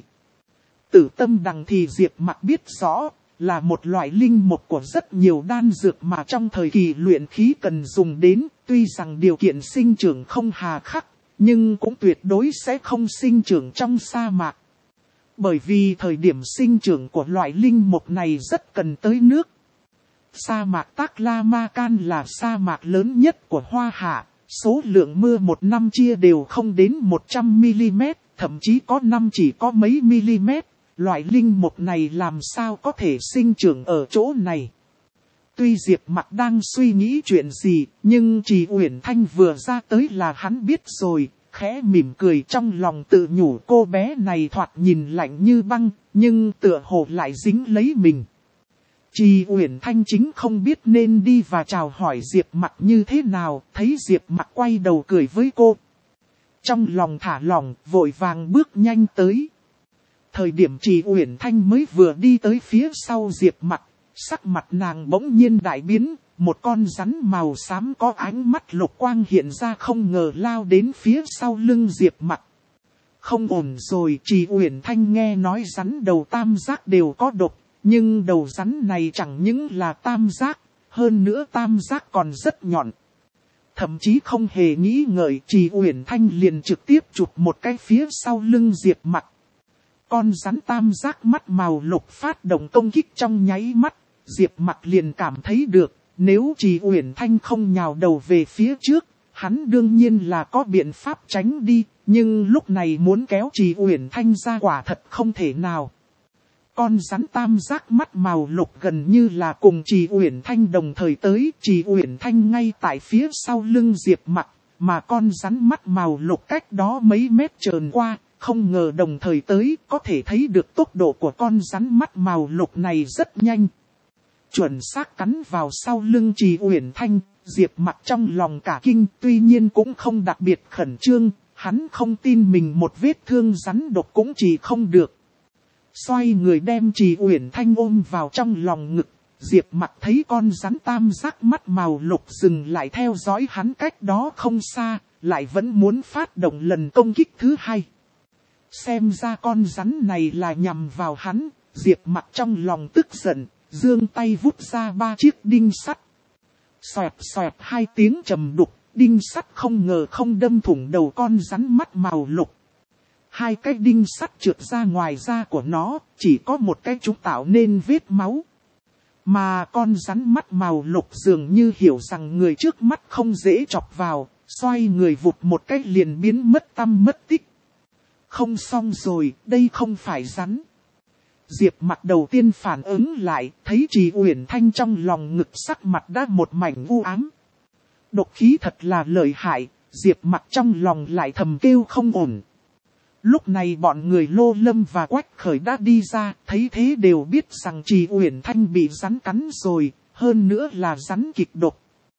Tử tâm đằng thì Diệp Mặc biết rõ, là một loại linh mục của rất nhiều đan dược mà trong thời kỳ luyện khí cần dùng đến, tuy rằng điều kiện sinh trưởng không hà khắc, nhưng cũng tuyệt đối sẽ không sinh trưởng trong sa mạc. Bởi vì thời điểm sinh trưởng của loại linh mục này rất cần tới nước. Sa mạc Taklamakan là sa mạc lớn nhất của Hoa Hạ. Số lượng mưa một năm chia đều không đến một trăm mi-li-mét, thậm chí có năm chỉ có mấy mi-li-mét. Loại linh mục này làm sao có thể sinh trưởng ở chỗ này? Tuy Diệp Mặc đang suy nghĩ chuyện gì, nhưng Trì Uyển Thanh vừa ra tới là hắn biết rồi, khẽ mỉm cười trong lòng tự nhủ cô bé này thoạt nhìn lạnh như băng, nhưng tựa hồ lại dính lấy mình. Trì Uyển Thanh chính không biết nên đi và chào hỏi Diệp Mặc như thế nào, thấy Diệp Mặc quay đầu cười với cô. Trong lòng thả lỏng, vội vàng bước nhanh tới. Thời điểm Trì Uyển Thanh mới vừa đi tới phía sau Diệp Mặc, sắc mặt nàng bỗng nhiên đại biến, một con rắn màu xám có ánh mắt lục quang hiện ra không ngờ lao đến phía sau lưng Diệp Mặc. Không ổn rồi, Trì Uyển Thanh nghe nói rắn đầu tam giác đều có độc. Nhưng đầu rắn này chẳng những là tam giác, hơn nữa tam giác còn rất nhọn. Thậm chí không hề nghĩ ngợi, Trì Uyển Thanh liền trực tiếp chụp một cái phía sau lưng Diệp Mặc. Con rắn tam giác mắt màu lục phát động công kích trong nháy mắt, Diệp Mặc liền cảm thấy được, nếu Trì Uyển Thanh không nhào đầu về phía trước, hắn đương nhiên là có biện pháp tránh đi, nhưng lúc này muốn kéo Trì Uyển Thanh ra quả thật không thể nào. Con rắn tam giác mắt màu lục gần như là cùng Trì Uyển Thanh đồng thời tới, Trì Uyển Thanh ngay tại phía sau lưng Diệp Mặc, mà con rắn mắt màu lục cách đó mấy mét trườn qua, không ngờ đồng thời tới, có thể thấy được tốc độ của con rắn mắt màu lục này rất nhanh. Chuẩn xác cắn vào sau lưng Trì Uyển Thanh, Diệp Mặc trong lòng cả kinh, tuy nhiên cũng không đặc biệt khẩn trương, hắn không tin mình một vết thương rắn độc cũng chỉ không được. Xoay người đem Trì Uyển Thanh ôm vào trong lòng ngực, Diệp Mặc thấy con rắn tam giác mắt màu lục dừng lại theo dõi hắn cách đó không xa, lại vẫn muốn phát động lần công kích thứ hai. Xem ra con rắn này là nhằm vào hắn, Diệp Mặc trong lòng tức giận, giương tay vút ra ba chiếc đinh sắt. Xoẹt xoẹt hai tiếng trầm đục, đinh sắt không ngờ không đâm thủng đầu con rắn mắt màu lục. Hai cái đinh sắt trượt ra ngoài da của nó, chỉ có một cái chúng tạo nên vết máu. Mà con rắn mắt màu lục dường như hiểu rằng người trước mắt không dễ chọc vào, xoay người vụt một cái liền biến mất tăm mất tích. Không xong rồi, đây không phải rắn. Diệp Mặc đầu tiên phản ứng lại, thấy Trì Uyển Thanh trong lòng ngực sắc mặt đã một mảnh u ám. Độc khí thật là lợi hại, Diệp Mặc trong lòng lại thầm kêu không ổn. Lúc này bọn người Lô Lâm và Quách Khởi đã đi ra, thấy thế đều biết rằng Trì Uyển Thanh bị rắn cắn rồi, hơn nữa là rắn kịch độc.